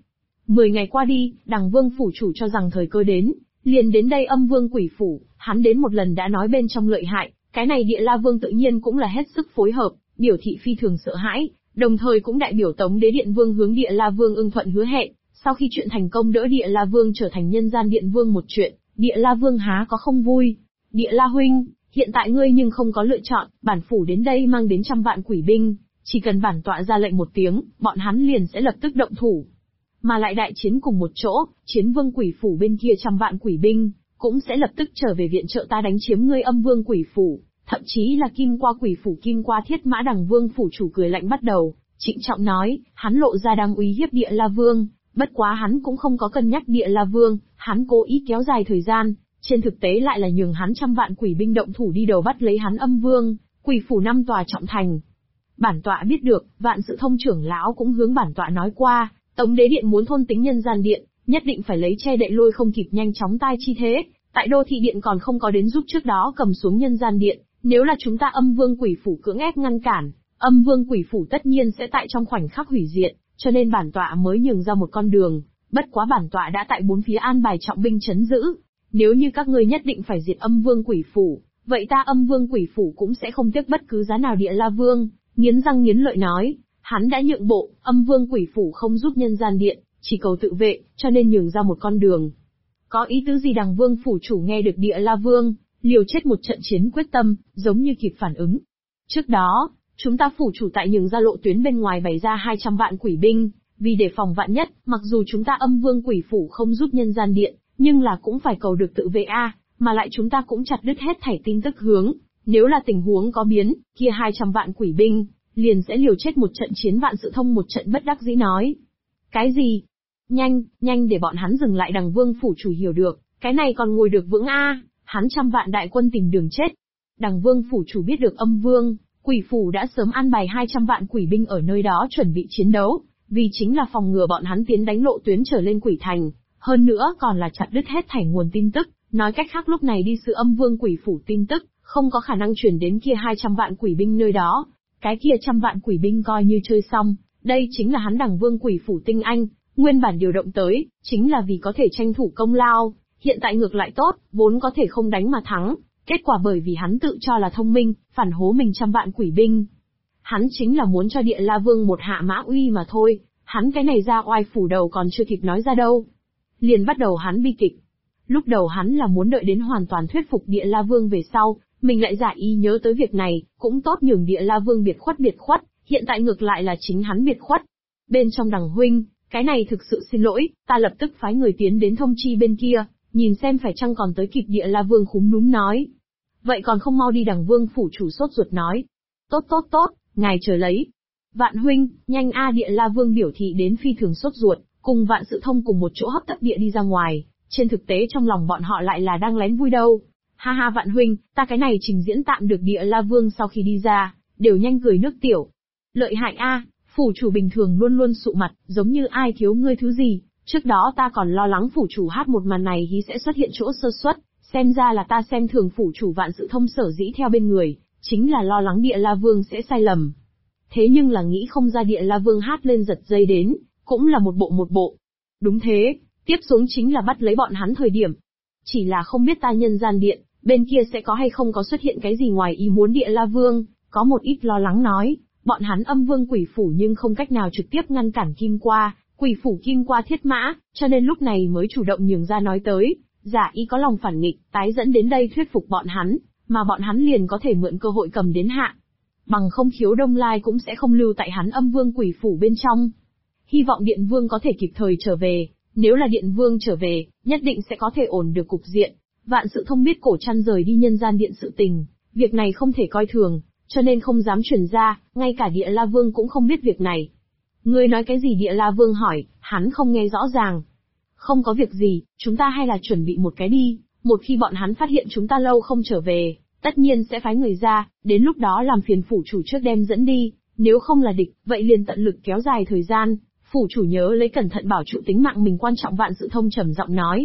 10 ngày qua đi, Đằng Vương phủ chủ cho rằng thời cơ đến, liền đến đây Âm Vương Quỷ phủ, hắn đến một lần đã nói bên trong lợi hại, cái này Địa La Vương tự nhiên cũng là hết sức phối hợp, biểu thị phi thường sợ hãi, đồng thời cũng đại biểu Tống Đế Điện Vương hướng Địa La Vương ưng thuận hứa hẹn, sau khi chuyện thành công đỡ Địa La Vương trở thành nhân gian điện vương một chuyện, Địa La Vương há có không vui. Địa La huynh, hiện tại ngươi nhưng không có lựa chọn, bản phủ đến đây mang đến 100 vạn quỷ binh, chỉ cần bản tọa ra lệnh một tiếng, bọn hắn liền sẽ lập tức động thủ. Mà lại đại chiến cùng một chỗ, Chiến Vương Quỷ phủ bên kia 100 vạn quỷ binh, cũng sẽ lập tức trở về viện trợ ta đánh chiếm ngươi Âm Vương Quỷ phủ, thậm chí là Kim Qua Quỷ phủ Kim Qua Thiết Mã. Đằng Vương phủ chủ cười lạnh bắt đầu, trịnh trọng nói, hắn lộ ra đang uy hiếp Địa La Vương, bất quá hắn cũng không có cân nhắc Địa La Vương, hắn cố ý kéo dài thời gian, trên thực tế lại là nhường hắn 100 vạn quỷ binh động thủ đi đầu bắt lấy hắn Âm Vương Quỷ phủ 5 tòa trọng thành. Bản tọa biết được, Vạn Sự Thông trưởng lão cũng hướng bản tọa nói qua, Tống Đế Điện muốn thôn tính nhân gian điện, nhất định phải lấy che đậy lôi không kịp nhanh chóng tai chi thế, tại đô thị điện còn không có đến giúp trước đó cầm xuống nhân gian điện, nếu là chúng ta Âm Vương Quỷ phủ cưỡng ép ngăn cản, Âm Vương Quỷ phủ tất nhiên sẽ tại trong khoảnh khắc hủy diệt, cho nên bản tọa mới nhường ra một con đường, bất quá bản tọa đã tại 4 phía an bài trọng binh trấn giữ, nếu như các ngươi nhất định phải diệt Âm Vương Quỷ phủ, vậy ta Âm Vương Quỷ phủ cũng sẽ không tiếc bất cứ giá nào. Địa La Vương nghiến răng nghiến lợi nói, hắn đã nhượng bộ, Âm Vương Quỷ phủ không giúp nhân gian điện, chỉ cầu tự vệ, cho nên nhường ra một con đường. Có ý tứ gì? Đằng Vương phủ chủ nghe được Địa La Vương liều chết một trận chiến quyết tâm, giống như kịp phản ứng. Trước đó, chúng ta phủ chủ tại nhường ra lộ tuyến bên ngoài bày ra 200 vạn quỷ binh, vì để phòng vạn nhất, mặc dù chúng ta Âm Vương Quỷ phủ không giúp nhân gian điện, nhưng là cũng phải cầu được tự vệ mà lại chúng ta cũng chặt đứt hết thảy tin tức hướng, nếu là tình huống có biến, kia 200 vạn quỷ binh liền sẽ liều chết một trận chiến. Vạn Sự Thông một trận bất đắc dĩ nói. Cái gì? Nhanh để bọn hắn dừng lại. Đằng Vương phủ chủ hiểu được, cái này còn ngồi được vững hắn 100 vạn đại quân tìm đường chết. Đằng Vương phủ chủ biết được Âm Vương Quỷ phủ đã sớm an bài 200 vạn quỷ binh ở nơi đó chuẩn bị chiến đấu, vì chính là phòng ngừa bọn hắn tiến đánh lộ tuyến trở lên quỷ thành, hơn nữa còn là chặt đứt hết thảy nguồn tin tức, nói cách khác lúc này đi sự Âm Vương Quỷ phủ tin tức, không có khả năng truyền đến kia 200 vạn quỷ binh nơi đó. Cái kia 100 vạn quỷ binh coi như chơi xong, đây chính là hắn Đằng Vương Quỷ phủ tinh anh, nguyên bản điều động tới, chính là vì có thể tranh thủ công lao, hiện tại ngược lại tốt, vốn có thể không đánh mà thắng, kết quả bởi vì hắn tự cho là thông minh, phản hố mình 100 vạn quỷ binh. Hắn chính là muốn cho Địa La Vương một hạ mã uy mà thôi, hắn cái này ra oai phủ đầu còn chưa kịp nói ra đâu. Liền bắt đầu hắn bi kịch. Lúc đầu hắn là muốn đợi đến hoàn toàn thuyết phục Địa La Vương về sau, mình lại giả ý nhớ tới việc này, cũng tốt nhường Địa La Vương biệt khuất, hiện tại ngược lại là chính hắn biệt khuất. Bên trong Đằng huynh, cái này thực sự xin lỗi, ta lập tức phái người tiến đến thông chi bên kia, nhìn xem phải chăng còn tới kịp. Địa La Vương khúm núm nói. Vậy còn không mau đi. Đằng Vương phủ chủ sốt ruột nói. Tốt, ngài chờ lấy. Vạn huynh, nhanh Địa La Vương biểu thị đến phi thường sốt ruột, cùng Vạn Sự Thông cùng một chỗ hấp tấp địa đi ra ngoài, trên thực tế trong lòng bọn họ lại là đang lén vui đâu. Ha Vạn huynh, ta cái này trình diễn tạm được. Địa La Vương sau khi đi ra, đều nhanh cười nước tiểu. Lợi hại phủ chủ bình thường luôn luôn sụ mặt, giống như ai thiếu ngươi thứ gì, trước đó ta còn lo lắng phủ chủ hát một màn này sẽ xuất hiện chỗ sơ suất, xem ra là ta xem thường phủ chủ. Vạn Sự Thông sở dĩ theo bên người, chính là lo lắng Địa La Vương sẽ sai lầm. Thế nhưng là nghĩ không ra Địa La Vương hát lên giật dây đến, cũng là một bộ. Đúng thế, tiếp xuống chính là bắt lấy bọn hắn thời điểm. Chỉ là không biết ta nhân gian điện, bên kia sẽ có hay không có xuất hiện cái gì ngoài ý muốn. Địa La Vương có một ít lo lắng nói, bọn hắn Âm Vương Quỷ phủ nhưng không cách nào trực tiếp ngăn cản Kim Qua Quỷ phủ Kim Qua Thiết Mã, cho nên lúc này mới chủ động nhường ra nói tới, giả ý có lòng phản nghịch, tái dẫn đến đây thuyết phục bọn hắn, mà bọn hắn liền có thể mượn cơ hội cầm đến hạ. Bằng không Khiếu Đông Lai cũng sẽ không lưu tại hắn Âm Vương Quỷ phủ bên trong. Hy vọng Điện Vương có thể kịp thời trở về, nếu là Điện Vương trở về, nhất định sẽ có thể ổn được cục diện. Vạn Sự Thông biết Cổ Trăn rời đi nhân gian điện sự tình, việc này không thể coi thường, cho nên không dám truyền ra, ngay cả Địa La Vương cũng không biết việc này. Ngươi nói cái gì? Địa La Vương hỏi, hắn không nghe rõ ràng. Không có việc gì, chúng ta hay là chuẩn bị một cái đi, một khi bọn hắn phát hiện chúng ta lâu không trở về, tất nhiên sẽ phái người ra, đến lúc đó làm phiền phủ chủ trước đem dẫn đi, nếu không là địch, vậy liền tận lực kéo dài thời gian, phủ chủ nhớ lấy cẩn thận bảo trụ tính mạng mình quan trọng. Vạn Sự Thông trầm giọng nói.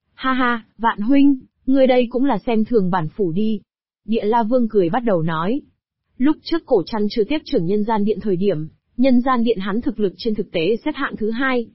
Ha, Vạn huynh, ngươi đây cũng là xem thường bản phủ đi. Địa La Vương cười bắt đầu nói. Lúc trước Cổ Trăn chưa tiếp trưởng nhân gian điện thời điểm, nhân gian điện hắn thực lực trên thực tế xếp hạng thứ 2.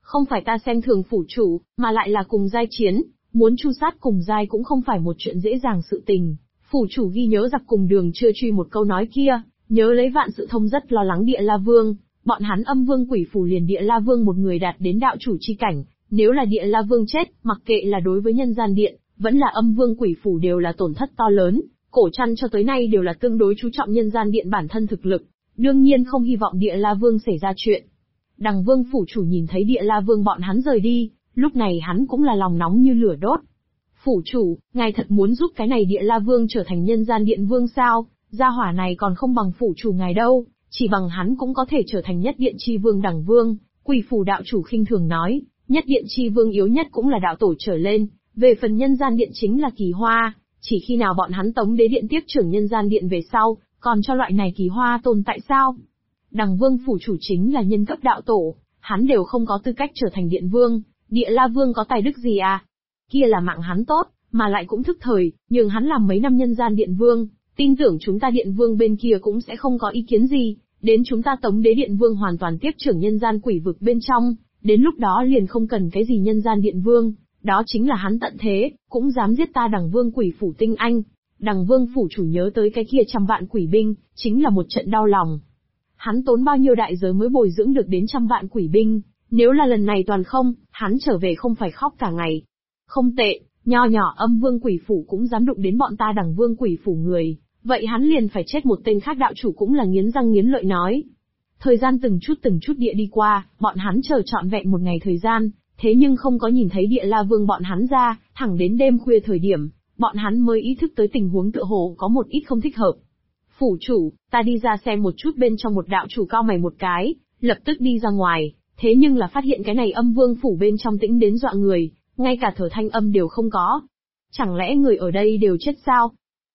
Không phải ta xem thường phủ chủ, mà lại là cùng giai chiến, muốn chu sát cùng giai cũng không phải một chuyện dễ dàng sự tình. Phủ chủ ghi nhớ giặc cùng đường chưa truy một câu nói kia, nhớ lấy Vạn Sự Thông rất lo lắng Địa La Vương, bọn hắn Âm Vương Quỷ Phủ liền Địa La Vương một người đạt đến đạo chủ chi cảnh, nếu là Địa La Vương chết, mặc kệ là đối với Nhân Gian Điện, vẫn là Âm Vương Quỷ Phủ đều là tổn thất to lớn. Cổ Trăn cho tới nay đều là tương đối chú trọng Nhân Gian Điện bản thân thực lực, đương nhiên không hy vọng Địa La Vương xảy ra chuyện. Đằng Vương phủ chủ nhìn thấy Địa La Vương bọn hắn rời đi, lúc này hắn cũng là lòng nóng như lửa đốt. Phủ chủ, ngài thật muốn giúp cái này Địa La Vương trở thành Nhân Gian Điện Vương sao? Gia hỏa này còn không bằng phủ chủ ngài đâu, chỉ bằng hắn cũng có thể trở thành Nhất Điện Chi Vương. Đằng Vương, Quỷ Phủ đạo chủ khinh thường nói, Nhất Điện Chi Vương yếu nhất cũng là đạo tổ trở lên, về phần Nhân Gian Điện chính là kỳ hoa, chỉ khi nào bọn hắn Tống Đế Điện tiếp trưởng Nhân Gian Điện về sau, còn cho loại này kỳ hoa tồn tại sao? Đằng Vương phủ chủ chính là nhân cấp đạo tổ, hắn đều không có tư cách trở thành Điện Vương, Địa La Vương có tài đức gì à? Kia là mạng hắn tốt, mà lại cũng thức thời, nhường hắn làm mấy năm Nhân Gian Điện Vương, tin tưởng chúng ta Điện Vương bên kia cũng sẽ không có ý kiến gì, đến chúng ta Tống Đế Điện Vương hoàn toàn tiếp trưởng nhân gian quỷ vực bên trong, đến lúc đó liền không cần cái gì Nhân Gian Điện Vương, đó chính là hắn tận thế, cũng dám giết ta Đằng Vương Quỷ Phủ tinh anh. Đằng Vương phủ chủ nhớ tới cái kia 100 vạn quỷ binh, chính là một trận đau lòng. Hắn tốn bao nhiêu đại giới mới bồi dưỡng được đến 100 vạn quỷ binh, nếu là lần này toàn không, hắn trở về không phải khóc cả ngày. Không tệ, nho nhỏ Âm Vương Quỷ Phủ cũng dám đụng đến bọn ta Đằng Vương Quỷ Phủ người, vậy hắn liền phải chết. Một tên khác đạo chủ cũng là nghiến răng nghiến lợi nói. Thời gian từng chút địa đi qua, bọn hắn chờ trọn vẹn một ngày thời gian, thế nhưng không có nhìn thấy Địa La Vương bọn hắn ra, thẳng đến đêm khuya thời điểm, bọn hắn mới ý thức tới tình huống tựa hồ có một ít không thích hợp. Phủ chủ, ta đi ra xem một chút. Bên trong một đạo chủ cao mày một cái, lập tức đi ra ngoài, thế nhưng là phát hiện cái này Âm Vương phủ bên trong tĩnh đến dọa người, ngay cả thở thanh âm đều không có. Chẳng lẽ người ở đây đều chết sao?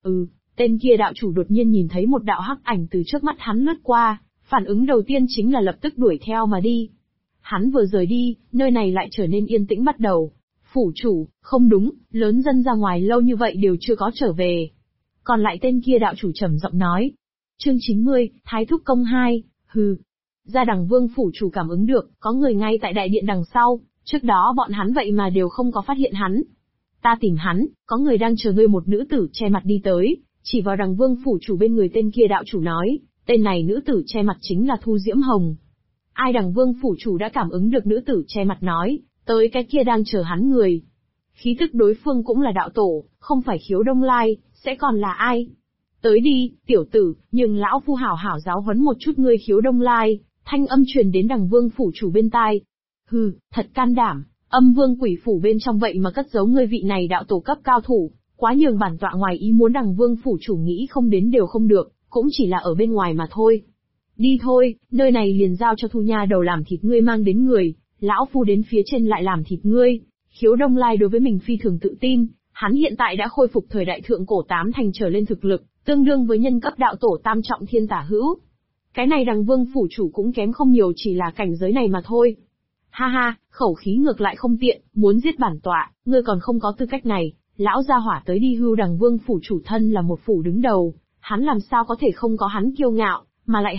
Tên kia đạo chủ đột nhiên nhìn thấy một đạo hắc ảnh từ trước mắt hắn lướt qua, phản ứng đầu tiên chính là lập tức đuổi theo mà đi. Hắn vừa rời đi, nơi này lại trở nên yên tĩnh bắt đầu. Phủ chủ, không đúng, lớn dân ra ngoài lâu như vậy đều chưa có trở về. Còn lại tên kia đạo chủ trầm giọng nói. Chương 90, Thái Thúc Công 2, Ra Đằng Vương phủ chủ cảm ứng được, có người ngay tại đại điện đằng sau, trước đó bọn hắn vậy mà đều không có phát hiện hắn. Ta tìm hắn, có người đang chờ ngươi. Một nữ tử che mặt đi tới, chỉ vào Đằng Vương phủ chủ bên người tên kia đạo chủ nói, tên này nữ tử che mặt chính là Thu Diễm Hồng. Ai? Đằng Vương phủ chủ đã cảm ứng được nữ tử che mặt nói, tới cái kia đang chờ hắn người. Khí tức đối phương cũng là đạo tổ, không phải Khiếu Đông Lai, sẽ còn là ai? Tới đi, tiểu tử, nhưng lão phu hảo hảo giáo huấn một chút ngươi. Khiếu Đông Lai, thanh âm truyền đến Đằng Vương phủ chủ bên tai. Thật can đảm, Âm Vương Quỷ Phủ bên trong vậy mà cất giấu ngươi vị này đạo tổ cấp cao thủ, quá nhường bản tọa ngoài ý muốn. Đằng Vương phủ chủ nghĩ không đến đều không được, cũng chỉ là ở bên ngoài mà thôi. Đi thôi, nơi này liền giao cho Thu Nha đầu làm thịt ngươi mang đến người, lão phu đến phía trên lại làm thịt ngươi. Khiếu Đông Lai đối với mình phi thường tự tin, hắn hiện tại đã khôi phục thời đại thượng cổ 8 thành trở lên thực lực, tương đương với nhân cấp đạo tổ tam trọng thiên tả hữu. Cái này Đằng Vương phủ chủ cũng kém không nhiều, chỉ là cảnh giới này mà thôi. Ha ha, khẩu khí ngược lại không tiện, muốn giết bản tọa, ngươi còn không có tư cách này. Lão gia hỏa tới đi. Đằng Vương phủ chủ thân là một phủ đứng đầu, hắn làm sao có thể không có hắn kiêu ngạo, mà lại